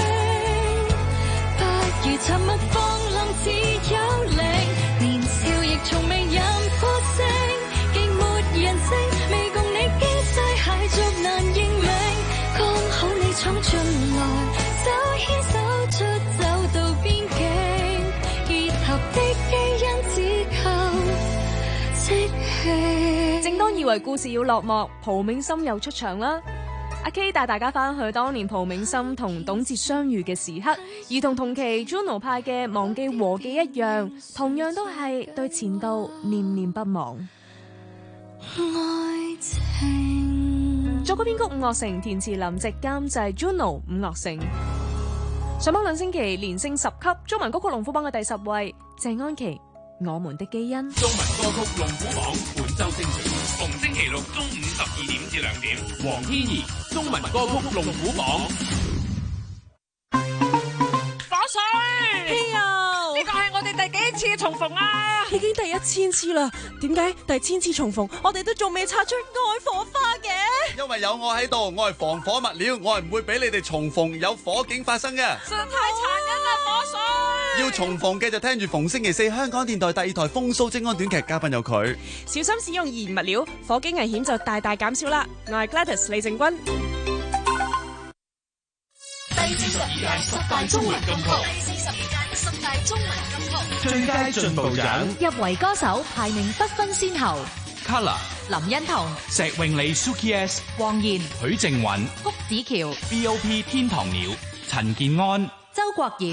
不如沉默放浪自有靈，年少亦從未飲過星，既沒人性，未共你經濟蟹作難認命。剛好你闖進來，手牽手出走到邊境，結合的基因只靠即興。 正當以為故事要落幕，蒲銘心又出場啦。阿 K 帶大家翻去當年蒲銘心同董潔相遇嘅時刻，而同期 Juno 派嘅《忘記和記》一樣，同樣都係對前度念念不忘。 愛情作曲編曲伍樂城，填詞林夕，監製 Juno 伍樂城。上榜2星期連升10級，中文歌曲龍虎榜嘅第10位，謝安琪《我們的基因》。 中文歌曲龍虎榜本周精選，逢星期六中午12點至2點，黃天怡中文歌曲龍虎榜。 火水！ 哎呀，呢個係我哋第幾次嘅重逢啊？ 已經第1000次啦，點解第1000次重逢，我哋都仲未擦出愛火花嘅？ 因為有我喺度，我係防火物料，我係唔會俾你哋重逢有火警發生嘅。 實在太殘忍啦，火水！ 要重逢嘅就聽住逢星期4香港電台第2台風騷精安短劇，嘉賓有佢。 小心使用易燃物料，火警危險就大大減少啦。我係 Gladys 李靜君。 第42屆10大中文金曲，第42屆10大中文金曲最佳進步獎入圍歌手排名不分先後 Color 林欣彤、 石詠莉 Suki S、 黃妍、 許靖韻、 谷子喬、 BOP 天堂鳥、陳健安、 周國賢。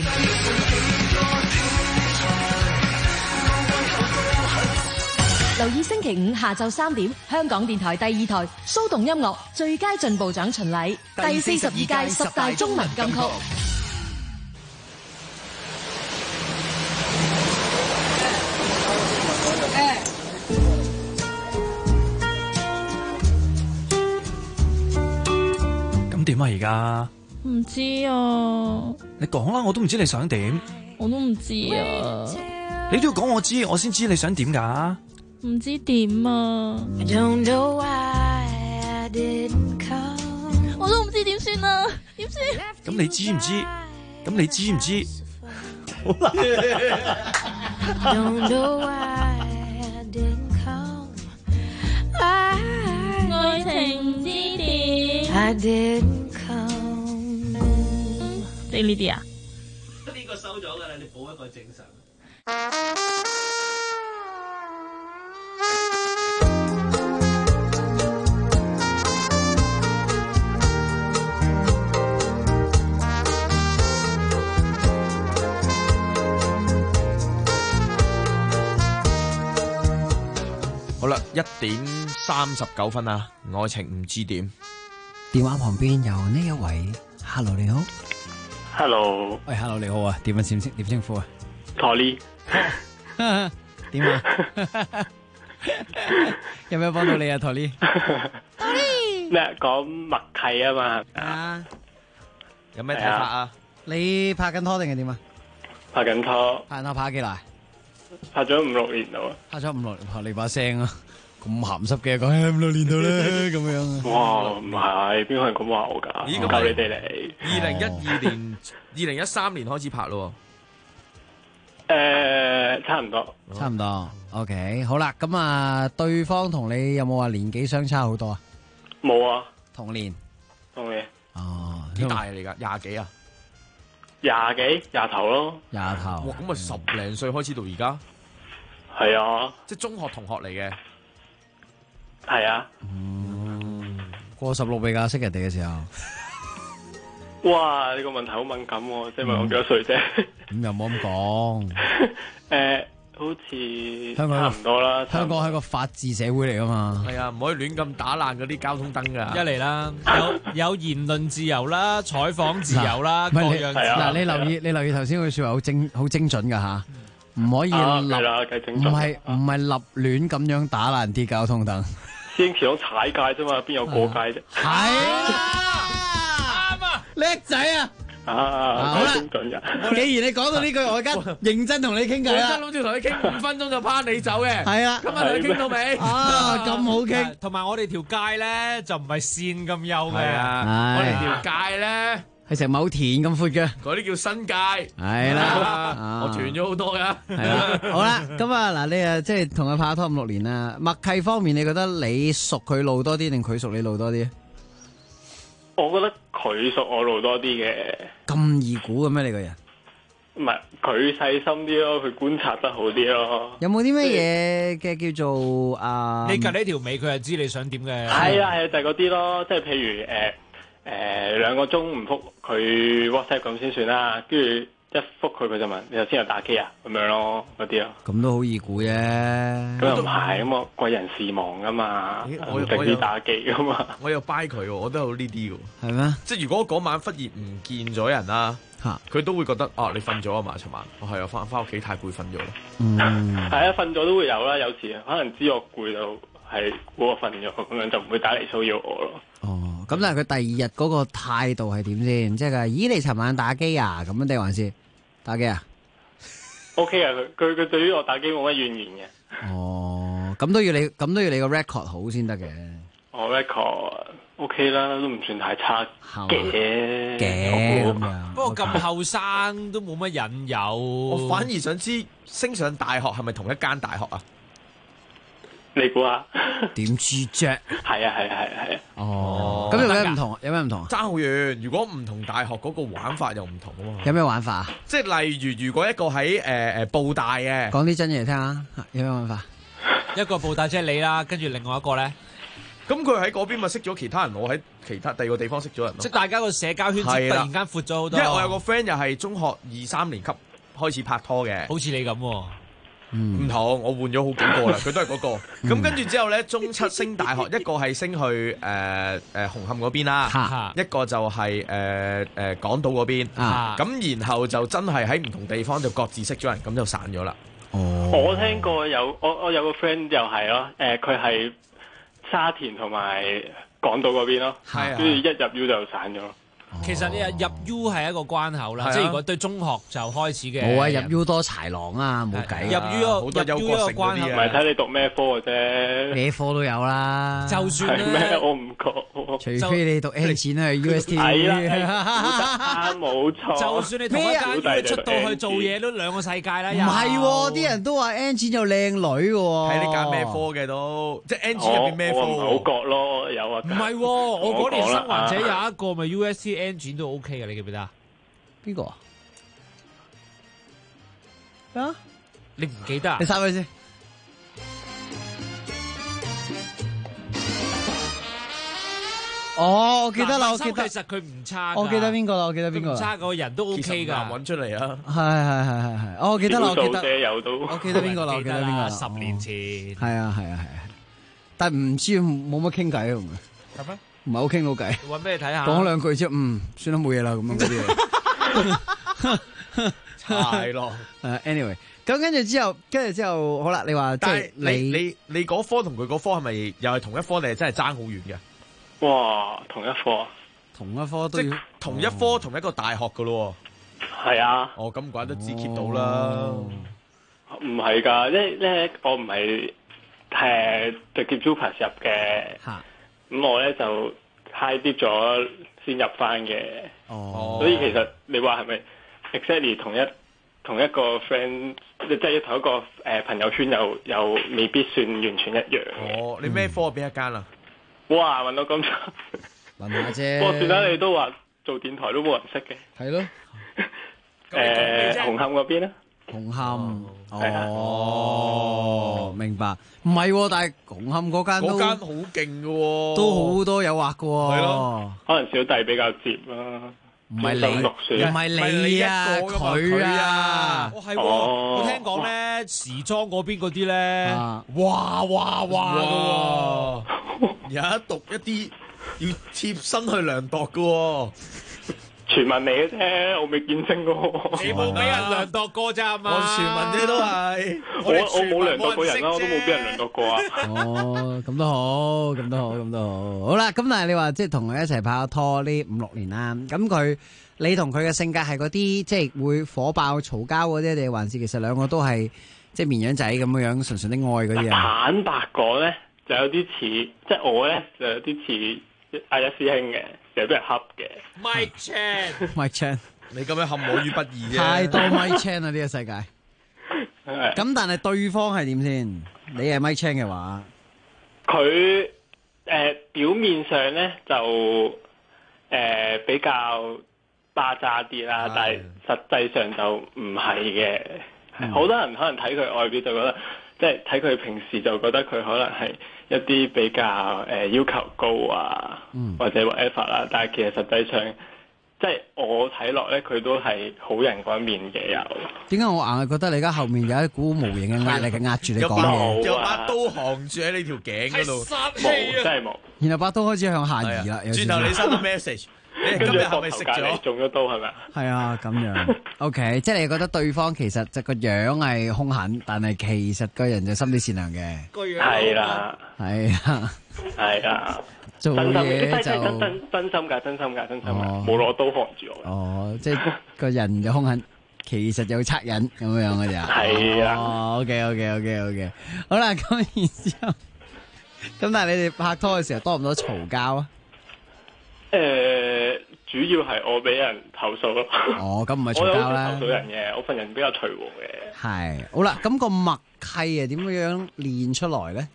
留意星期5下晝3點，香港電台第2台騷動音樂最佳進步獎巡禮，第42屆10大中文金曲。 咁點啊？而家唔知啊， 你講啦，我都唔知你想點。 我都唔知啊。 你都要講我知，我先知你想點㗎。 唔知點啊！我都唔知點算啊！點算？ 咁你知唔知？咁你知唔知？好啦。 愛情之點？即係呢啲啊？ 呢個收咗㗎啦，你補一個正常。 好啦，1:39分啊！愛情唔知點。 電話旁邊有呢一位 ，Hello 你好 ，Hello， 喂 ，Hello 你好啊，點稱呼啊？ 托利， 點啊？有咩幫到你啊？托利， 咩講默契啊嘛？ 啊， 有咩睇法啊？ 你拍緊拖定係點啊？ 拍緊拖， 拍緊拖拍咗幾耐？ 拍咗5-6年咯。 拍咗5-6年，你把聲啊， 咁鹹濕嘅，講咁多練到咧咁樣。 哇，唔係，邊個係咁話我㗎？ 咦， 我教你哋嚟。 2012年、2013年開始拍咯差唔多。 差唔多。OK， 好啦，咁啊，對方同你有冇話年紀相差好多啊？ 冇啊， 同年。 同年。 哦， 幾大嚟㗎？20幾啊 ？20頭咯。 廿頭。 哇，咁啊10零歲開始到而家。 係啊。 即係中學同學嚟嘅。 係啊。 過16未㗎，識人哋嘅時候。 哇！呢個問題好敏感喎，即係問我幾多歲啫？ 咁又冇咁講。 好似香港差唔多啦。 香港係個法治社會嚟㗎嘛。 係啊，唔可以亂咁打爛嗰啲交通燈㗎。 一嚟啦，有言論自由啦，採訪自由啦，各樣自由。 嗱，你留意頭先嗰句説話好精準㗎嚇，唔可以唔係立亂咁樣打爛啲交通燈。 師兄橋踩界啫嘛，邊有過界啫？ 係啱啊，叻仔啊！ 好精準㗎。 既然你講到呢句，我而家認真同你傾偈啦。 認真諗住同你傾5分鐘就拋你走嘅。 係啊， 今日同你傾到未？ 啊，咁好傾。 同埋我哋條街咧就唔係線咁幼嘅。 係啊，我哋條街咧係成畝田咁闊嘅。 嗰啲叫新界。 係啦， 我團咗好多㗎。 係啦，好啦，咁啊嗱，你啊即係同佢拍拖5-6年啦，默契方面，你覺得你熟佢路多啲定佢熟你路多啲？ 我覺得佢熟我路多啲嘅。 咁易估嘅咩？你個人？ 唔係，佢細心啲咯，佢觀察得好啲咯。 有冇啲咩嘢嘅叫做啊？ 你趌呢條尾，佢就知你想點嘅。 係啊，就係嗰啲咯，即係譬如2個鐘唔覆佢 WhatsApp 咁先算啦，跟住一覆佢就問你頭先有打機啊咁樣咯，嗰啲咯。 咁都好易估啫。 咁又唔係咁我貴人事忙噶嘛，我直接打機噶嘛。 我又 buy 佢喎，我都有呢啲喎。 係咩？ 即係如果嗰晚忽然唔見咗人啦，佢都會覺得你瞓咗啊嘛，尋晚我係啊翻屋企太攰瞓咗咯。 係啊，瞓咗都會有啦，有時可能知我攰就係估我瞓咗，咁樣就唔會打嚟騷擾我咯。 哦，咁但係佢第2日嗰個態度係點先？即係佢咦你尋晚打機啊？咁樣定還是打機啊 ？OK 啊，佢對於我打機冇乜怨言嘅。 哦，咁都要你個 record 好先得嘅。 我 record OK 啦，都唔算太差嘅。 不過咁後生都冇乜引誘。 我反而想知升上大學係咪同一間大學啊？ 你估下？ 點知啫？ 係啊。 哦，咁有咩唔同？有咩唔同？ 爭好遠。如果唔同大學嗰個玩法又唔同啊嘛。 有咩玩法啊？ 即係例如果一個喺報大嘅， 講啲真嘢嚟聽下，有咩玩法？ 一個報大即係你啦，跟住另外一個咧， 咁佢喺嗰邊咪識咗其他人，我喺其他第2個地方識咗人咯。 即係大家個社交圈子突然間闊咗好多。 因為我有個 friend 又係中學2-3年級開始拍拖嘅， 好似你咁喎。 唔同，我換咗好幾個啦，佢都係嗰個。咁跟住之後咧，中7升大學，一個係升去紅磡嗰邊啦，一個就係港島嗰邊。咁然後就真係喺唔同地方就各自識咗人，咁就散咗啦。 我聽過我有個 friend 又係咯，佢係沙田同埋港島嗰邊咯，跟住一入 U 就散咗。 其實你入 U 係一個關口啦，即係如果對中學就開始嘅。 冇啊，入 U 多豺狼啊，冇計。 入 U 好多優國性嗰啲唔係睇你讀咩科嘅啫， 咩科都有啦。 就算咩我唔覺， 除非你讀 N 錢去 UST。 係啦，冇錯。 就算你同一間出到去做嘢都2個世界啦。 唔係，啲人都話 N 錢有靚女嘅。 睇你揀咩科嘅都，即係 N 錢入邊咩科？ 我唔係好覺咯，有啊。 唔係，我嗰年生還者有一個咪 UST engine 都 OK 嘅，你記唔記得啊？ 邊個啊？ 你唔記得啊？ 你刪佢先。哦，我記得啦，我記得。 其實佢唔差。 我記得邊個啦？我記得邊個。 唔差個人都 OK 噶。 揾出嚟啊！ 係。我記得啦，我記得。我記得邊個啦？我記得邊個 ？10年前。 係啊。但係唔知冇乜傾偈啊？ 係咩？ 唔係好傾到偈。 揾俾你睇下。 講2句之後，算啦，冇嘢啦，咁樣嗰啲嘢。 係咯。 anyway，咁跟住之後，好啦，你話即係你嗰科同佢嗰科係咪又係同一科定係真係爭好遠嘅？ 哇，同一科啊！ 同一科都要同一科同一個大學噶咯。 係啊。 咁唔怪得知 keep 到啦。 唔係㗎，咧我唔係直接 Jupas 入嘅。咁我咧就 high 啲咗先入翻嘅。所以其實你話係咪 exactly 同一個 friend， 即係同一個朋友圈又未必算完全一樣嘅。 你咩科邊一間啊？ 哇，問到咁長， 問下啫。 不過算啦，你都話做電台都冇人識嘅。 係咯。 紅磡嗰邊咧？ 紅磡明白。唔係，但係紅磡嗰間好勁嘅， 都好多誘惑嘅。 係咯，可能小弟比較接啦。 唔係你啊，佢啊。 係，我聽講咧，時裝嗰邊嗰啲咧，哇有一讀一啲要貼身去量度嘅。 傳聞嚟嘅啫，我未見證過。 你冇俾人量度過咋嘛？ 我傳聞啫都係。 我冇量度過人啦，我都冇俾人量度過啊。 咁都好，咁都好，咁都好。好啦，咁但係你話即係同佢一齊拍咗拖呢5-6年啦，咁你同佢嘅性格係嗰啲即係會火爆嘈交嗰啲，定還是其實兩個都係即係綿羊仔咁樣純純的愛嗰啲啊？ 坦白講咧，就有啲似，即係我咧就有啲似阿一師兄嘅。成日俾人恰嘅 ，Mike Chan， 你咁樣陷我於不義啫。 太多 Mike Chan 啦呢個世界。咁但係對方係點先？你係 Mike Chan 嘅話， 佢表面上咧就比較巴渣啲啦，但係實際上就唔係嘅。好多人可能睇佢外表就覺得，即係睇佢平時就覺得佢可能係一啲比較要求高啊，或者 whatever 啦，但係其實實際上，即係我睇落咧，佢都係好人嗰一面嘅有。點解我硬係覺得你而家後面有一股無形嘅壓力嘅壓住你講嘢？ 有把刀行住喺你條頸嗰度， 冇真係冇。 然後把刀開始向下移啦。 轉頭你收到 message。你今日係咪食咗？ 中咗刀係咪啊？ 係啊，咁樣。OK， 即係你覺得對方其實就個樣係兇狠，但係其實個人就心地善良嘅。 個樣係啦，係啊， 做嘢就真心㗎，冇攞刀行住我。 哦，即係個人就兇狠，其實有惻隱咁樣嘅咋。 係啊。 哦 ，OK， 好啦，咁然之後，咁但係你哋拍拖嘅時候多唔多嘈交啊？ 主要係我俾人投訴咯。 咁唔係嘈交啦。 我有投訴人嘅，我份人比較隨和嘅。 係，好啦，咁個默契係點樣練出來咧？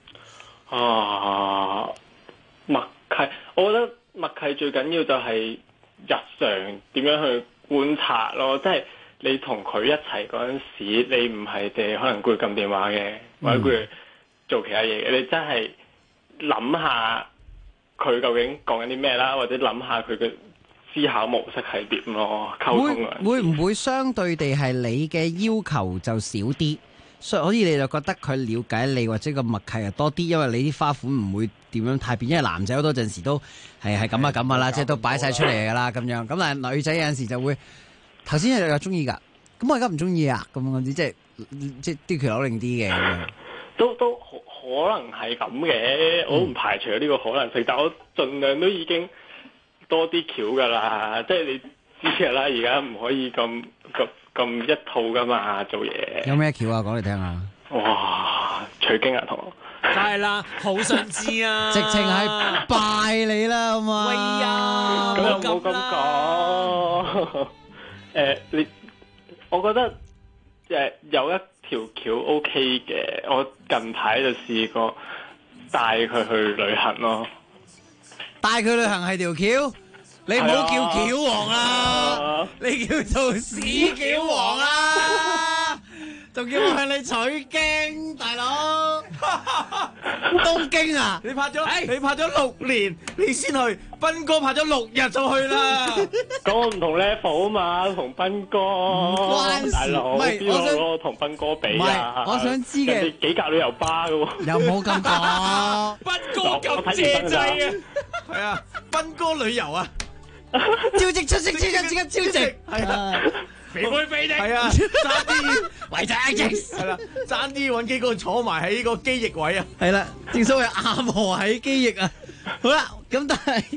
默契，我覺得默契最緊要就係日常點樣去觀察咯。即係你同佢一齊嗰陣時，你唔係淨係可能顧住撳電話嘅，或者顧住做其他嘢嘅，你真係諗下佢究竟講緊啲咩啦，或者諗下佢嘅思考模式係點咯，溝通啊。 會唔會相對地係你嘅要求就少啲，所以你就覺得佢了解你或者個默契係多啲，因為你啲花款唔會點樣太變，因為男仔好多陣時都係咁啊咁啊啦，即係都擺晒出嚟噶啦咁樣。咁但係女仔有陣時就會頭先又中意㗎，咁我而家唔中意啊咁嗰啲，即係啲橋扭擰啲嘅咁樣。 都可能係咁嘅，我唔排除呢個可能性，但我盡量都已經多啲橋噶啦，即係你知啦，而家唔可以咁一套噶嘛，做嘢。 有咩橋啊？講嚟聽下。 哇！取經啊，同我。 梗係啦，好想知啊！ 直情係拜你啦，好嘛？ 喂呀， 咁又冇咁講。我覺得有一條橋 OK 嘅，我近排就試過帶佢去旅行咯。 帶佢旅行係條橋，你唔好叫橋王啦，你叫做屎橋王啦，仲叫我向你取經，大佬。東京啊！ 你拍咗6年，你先去。斌哥拍咗6日就去啦。 咁我唔同 level 啊嘛，同斌哥。大佬，邊個同斌哥比啊？ 我想知嘅。 人哋幾格旅遊巴噶喎。 有冇咁講？ 斌哥咁借制啊！ 係啊，斌哥旅遊啊， 超值出色，超值。係啊。 肥妹肥的， 係啊，爭啲為咗 X， 係啦，爭啲揾幾個坐埋喺個機翼位啊， 係啦，正所謂阿婆喺機翼啊，好啦，咁但係，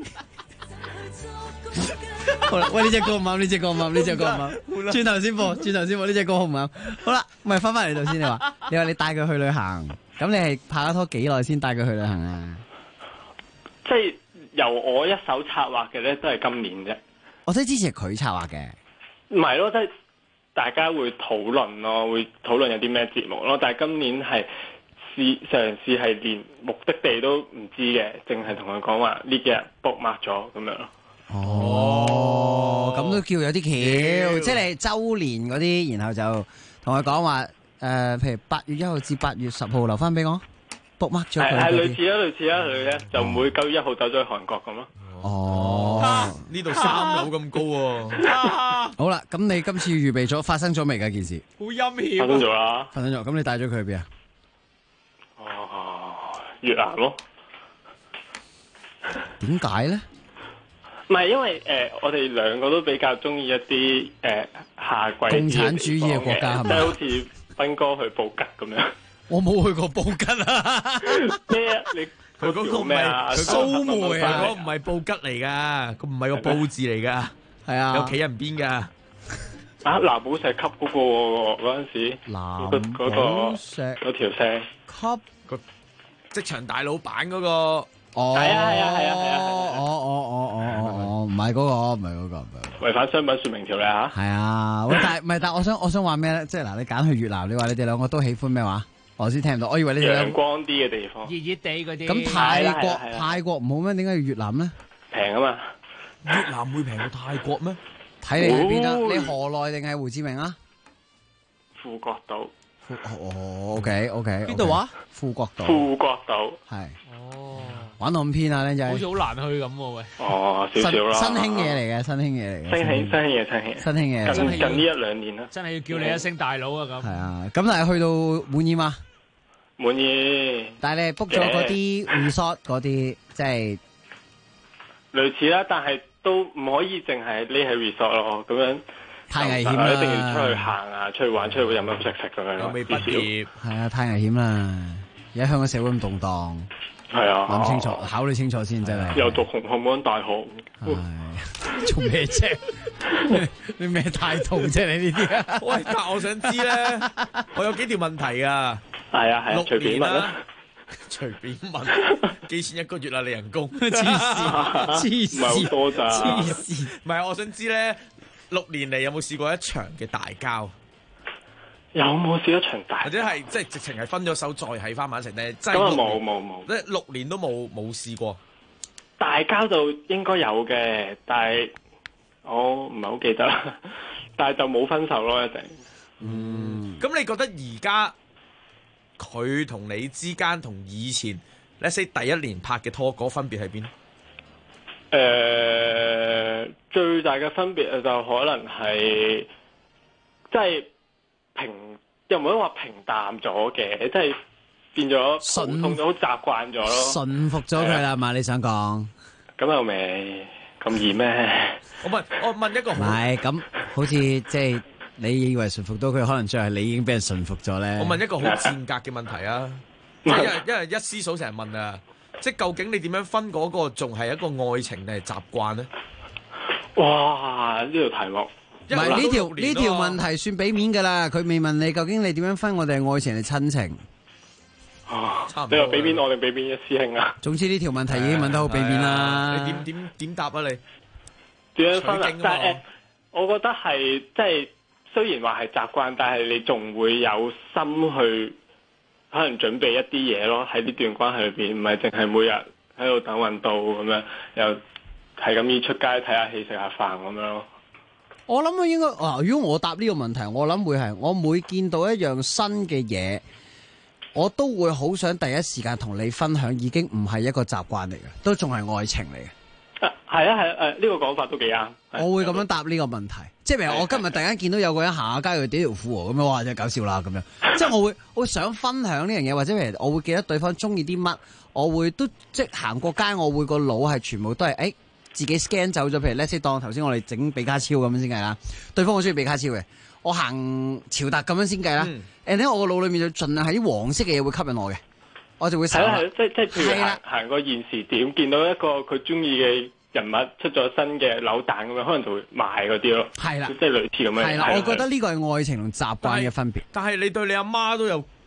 好啦，喂呢隻歌唔啱，呢隻歌唔啱，轉頭先播，呢隻歌好唔啱，好啦，咪翻嚟度先，你話你帶佢去旅行， 咁你係拍咗拖幾耐先帶佢去旅行啊？ 即係由我一手策劃嘅咧，都係今年啫。 我即係之前係佢策劃嘅。 唔係咯，即係大家會討論咯，會討論有啲咩節目咯。但係今年係嘗試係連目的地都唔知嘅，淨係同佢講話呢幾日 book mark 咗咁樣咯。 哦，咁都叫有啲橋，即係你周年嗰啲，然後就同佢講話譬如8月1號至8月10號留翻俾我 book mark 咗佢。係類似啦，佢咧就唔會9月1號走咗去韓國咁咯。 哦， 呢度3樓咁高喎。 好啦，咁你今次預備咗發生咗未㗎件事？ 好陰險。 發生咗啦。 發生咗，咁你帶咗佢去邊啊？ 越南咯。 點解咧？ 唔係因為我哋兩個都比較中意一啲夏季共產主義嘅國家係咪？ 即係好似斌哥去布吉咁樣。 我冇去過布吉啊！ 咩啊？你佢嗰個咩啊？蘇梅啊！嗰個唔係布吉嚟噶，佢唔係個布字嚟噶， 係啊， 有企人邊噶。 啊！藍寶石級嗰個嗰陣時，嗰條聲級個職場大老闆嗰個。 哦，係啊， 唔係嗰個，唔係嗰個， 違反商品說明條例嚇。 係啊，喂，但我想話咩咧？即係嗱，你揀去越南，你話你哋兩個都喜歡咩話？我先聽唔到，我以為你哋陽光啲嘅地方， 熱熱地嗰啲。 咁泰國唔好咩？點解要越南咧？ 平啊嘛！ 越南會平過泰國咩？ 睇你去邊啊？你河內定係胡志明啊？ 富國島。 哦，OK， 邊度話？ 富國島。 富國島係。玩到咁偏啊，僆仔！ 好似好難去咁喎，喂！ 哦，少少啦。 新興嘢嚟嘅，新興嘢。 近呢1-2年啦。 真係要叫你一聲大佬啊！咁係啊，咁但係去到滿意嗎？ 滿意。 但係你 book 咗嗰啲 resort 嗰啲，即係類似啦，但係都唔可以淨係匿喺 resort 咯，咁樣太危險啦！ 一定要出去行啊，出去玩，出去飲飲食食咁樣。 有未畢業。係啊，太危險啦！而家香港社會咁動盪。 係啊， 諗清楚，考慮清楚先，真係。 又讀紅磡嗰間大學， 做咩啫？你咩態度啫？你呢啲啊？ 喂，但我想知咧，我有幾條問題啊。 係啊，隨便問啦。 隨便問，幾錢一個月啊？你人工？ 黐線， 唔係好多咋？ 黐線， 唔係，我想知咧，6年嚟有冇試過一場嘅大交？ 有冇試一場大？ 或者係即係直情係分咗手再喺翻埋一齊咧？咁啊冇， 即係6年都冇試過。 大交就應該有嘅，但係我唔係好記得啦。但係就冇分手咯，一定。 咁你覺得而家佢同你之間同以前 let's say 第一年拍嘅拖嗰分別喺邊？ 最大嘅分別就可能係即係。又唔可以話平淡咗嘅，即係變咗普通咗，好習慣咗咯， 順服咗佢啦嘛？你想講？ 咁又未咁易咩？ 我問一個， 唔係咁，好似即係你以為順服到佢，可能最後你已經俾人順服咗咧。 我問一個好賤格嘅問題啊，即係因為一師嫂成日問啊，即係究竟你點樣分嗰個仲係一個愛情定係習慣咧？ 哇！呢條題目。 唔係呢條問題算俾面噶啦，佢未問你究竟你點樣分我哋係愛情定親情？ 你話俾面我定俾面一師兄啊？ 總之呢條問題已經問得好俾面啦。 你點答啊你？ 點樣分啊？但係我覺得係即係雖然話係習慣，但係你仲會有心去可能準備一啲嘢咯。喺呢段關係裏邊，唔係淨係每日喺度等運到咁樣，又係咁要出街睇下戲、食下飯咁樣咯。 我諗啊，應該如果我答呢個問題，我諗會係我每見到一樣新嘅嘢，我都會好想第一時間同你分享，已經唔係一個習慣嚟嘅，都仲係愛情嚟嘅。 係呢個講法都幾啱。 我會咁樣答呢個問題，即係譬如我今日突然間見到有個人行下街，佢屌條褲喎，咁樣哇真係搞笑啦咁樣。即係我會想分享呢樣嘢，或者譬如我會記得對方中意啲乜，我會都即係行過街，我會個腦係全部都係自己 scan 走咗，譬如 let's say 當頭先我哋整比卡超咁樣先計啦，對方好中意比卡超嘅，我行潮達咁樣先計啦。誒我個腦裏面就盡量係啲黃色嘅嘢會吸引我嘅，我就會係啦，即係譬如行個現時點，見到一個佢中意嘅人物出咗新嘅扭蛋咁樣，可能就會買嗰啲咯。係啦，即係類似咁樣。 係啦，我覺得呢個係愛情同習慣嘅分別。 但係你對你阿媽都有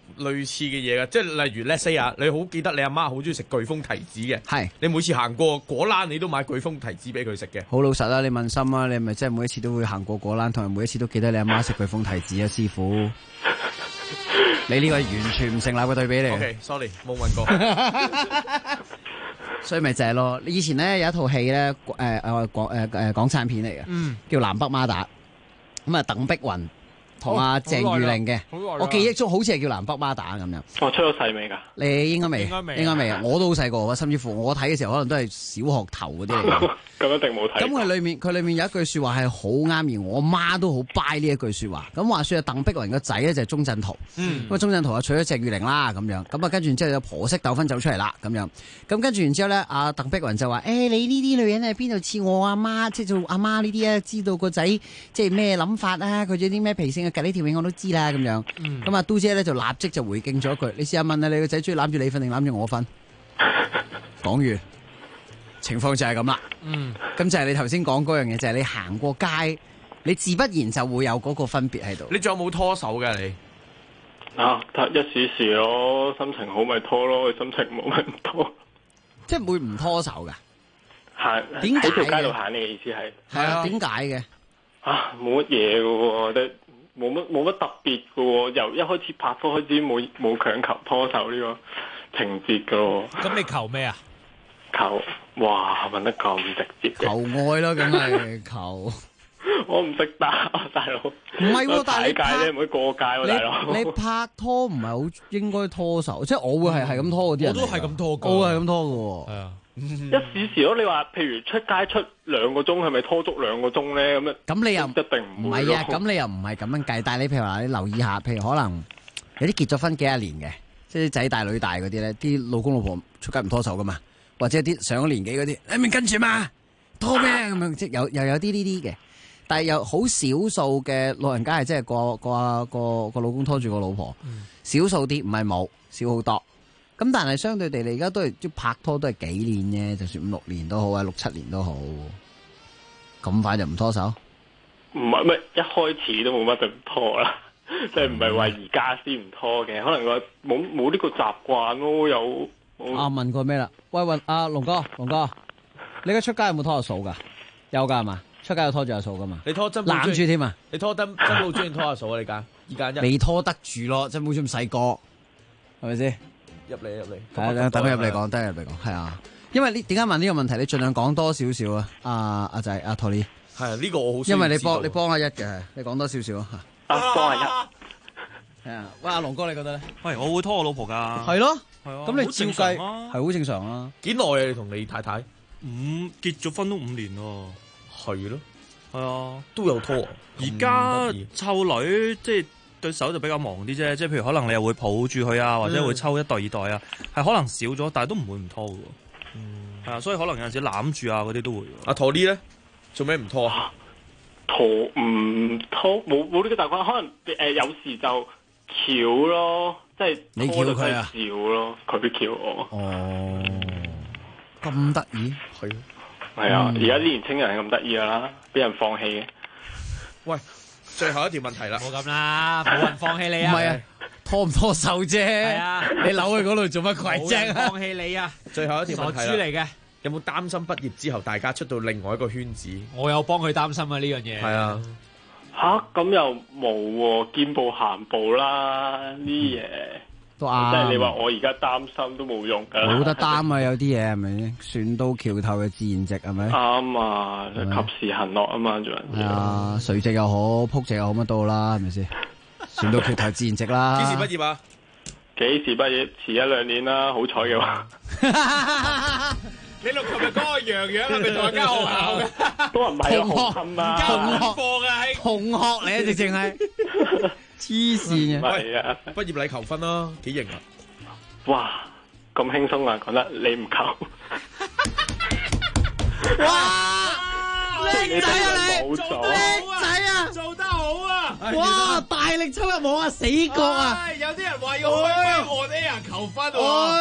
類似嘅嘢嘅，即係例如 let's say 啊，你好記得你阿媽好中意食巨峰提子嘅， 係你每次行過果欄你都買巨峰提子俾佢食嘅。 好老實啦，你問心啊，你係咪真係每一次都會行過果欄，同埋每一次都記得你阿媽食巨峰提子啊，師傅？你呢個係完全唔成立嘅對比嚟嘅。 OK，sorry，冇問過。 所以咪就係咯，以前咧有一套戲咧，港產片嚟嘅，叫《南北孖打》，咁啊鄧碧雲同阿鄭裕玲嘅，我記憶中好似係叫《南北孖打》咁樣。 我出咗世未㗎？ 你應該未，應該未啊！我都好細個，甚至乎我睇嘅時候可能都係小學頭嗰啲嚟嘅。 咁一定冇睇。 咁佢裏面有一句説話係好啱，而我媽都好 buy 呢一句説話。咁話説啊，鄧碧雲個仔咧就係鐘鎮濤，咁啊鐘鎮濤啊娶咗鄭裕玲啦咁樣，咁啊跟住然之後有婆媳糾紛走出嚟啦咁樣，咁跟住然之後咧，阿鄧碧雲就話：你呢啲女人係邊度似我阿媽？即係做阿媽呢啲啊，知道個仔即係咩諗法啊？佢有啲咩脾性啊？隔呢條尾我都知啦咁樣。咁啊嘟姐咧就立即就回敬咗一句：你試下問下你個仔中意攬住你瞓定攬住我瞓？講完。情況就係咁啦，咁就係你頭先講嗰樣嘢，就係你行過街，你自不然就會有嗰個分別喺度。 你仲有冇拖手㗎你？ 一時時咯，心情好咪拖咯，心情冇咪唔拖。 即係會唔拖手㗎？ 行點解喺條街度行？你嘅意思係？ 係啊，點解嘅？ 冇乜嘢嘅喎，即係冇乜特別嘅喎。由一開始拍拖開始冇強求拖手呢個情節嘅喎。 咁你求咩啊？ 求，哇！問得咁直接嘅。 求愛啦，梗係求。 我唔識打，大佬。 唔係喎，但係你拍唔可以過街喎，大佬。 你拍拖唔係好應該拖手，即係我會係咁拖嗰啲人。 我都係咁拖㗎。 我係咁拖嘅喎。係啊。 一時時咯，你話譬如出街出2個鐘，係咪拖足2個鐘咧？ 咁你又一定唔會。 唔係啊，咁你又唔係咁樣計。但係你譬如話，你留意下，譬如可能有啲結咗婚幾廿年嘅，即係啲仔大女大嗰啲咧，啲老公老婆出街唔拖手噶嘛。或者啲上咗年紀嗰啲，你咪跟住嘛，拖咩咁樣？即係又有啲呢啲嘅，但係有好少數嘅老人家係即係個老公拖住個老婆，少數啲唔係冇，少好多。咁但係相對地，你而家都係即拍拖都係幾年啫，就算5-6年都好啊，6-7年都好，咁快就唔拖手？ 唔係一開始都冇乜就拖啦，即係唔係話而家先唔拖嘅，可能話冇呢個習慣咯，有。 問過咩啦？喂，阿龍哥，你而家出街有冇拖阿嫂噶？有噶係嘛？出街有拖住阿嫂噶嘛？ 你拖珍寶攬住添啊！ 你拖珍寶中意拖阿嫂啊？你揀2揀1， 未拖得住咯，珍寶咁細個，係咪先？ 入嚟， 等佢入嚟講，係啊。因為你點解問呢個問題？你盡量講多少少啊！阿仔阿 Tony， 係啊，呢個我好。 因為你幫阿一嘅，你講多少少啊？ 幫阿一。 係啊，喂，阿龍哥你覺得咧？ 喂，我會拖我老婆噶。 係咯。 係啊， 咁你照計係好正常啊？ 幾耐啊？你同你太太結咗婚都5年咯。 係咯， 係啊， 都有拖。 而家湊女即係對手就比較忙啲啫，即係譬如可能你又會抱住佢啊，或者會抽1代2代啊，係可能少咗，但係都唔會唔拖嘅。係啊，所以可能有陣時攬住啊嗰啲都會。 阿陀呢咧，做咩唔拖啊？ 拖唔拖冇呢個習慣，可能有時就翹咯。即係你撬佢啊？ 笑咯，佢都撬我。 哦，咁得意係啊！而家啲年青人係咁得意噶啦，俾人放棄嘅。 喂，最後一條問題啦， 冇咁啦，冇人放棄你啊！ 唔係啊，拖唔拖手啫？係啊， 你扭去嗰度做乜鬼啫？ 冇人放棄你啊！ 最後一條問題啦， 傻豬嚟嘅。 有冇擔心畢業之後大家出到另外一個圈子？ 我有幫佢擔心啊呢樣嘢。 係啊。 咁又冇喎，見步行步啦呢嘢， 都啱。 即係你話我而家擔心都冇用㗎。 冇得擔啊！有啲嘢係咪？船到橋頭嘅自然直係咪？ 啱啊，及時行樂啊嘛，做人。 係啊，垂直又好，仆直又好，乜都好啦，係咪先？船到橋頭自然直啦。 幾時畢業啊？ 幾時畢業？遲1-2年啦，好彩嘅話。 你錄琴日嗰個洋洋係咪同一間學校嘅？ 都唔係同學啊， 同學嚟啊，直情係黐線嘅。 係啊， 畢業禮求婚啦，幾型啊！ 哇，咁輕鬆啊，覺得你唔求。 哇！靚仔啊你，靚仔啊， 做得好啊！ 哇！大力抽入網啊，死角啊！ 有啲人話要開咩我啲人求婚喎。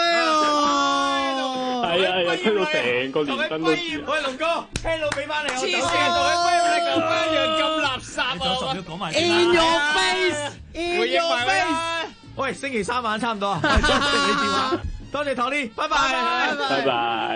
係啊，推到成個年薪都知。 喂，龍哥，聽到俾翻你，黐線，同佢揮你求婚一樣咁垃圾啊！ In your face，in your face。 喂，星期三晚差唔多啊，我哋接你電話。多謝 Tony，拜拜， 拜拜。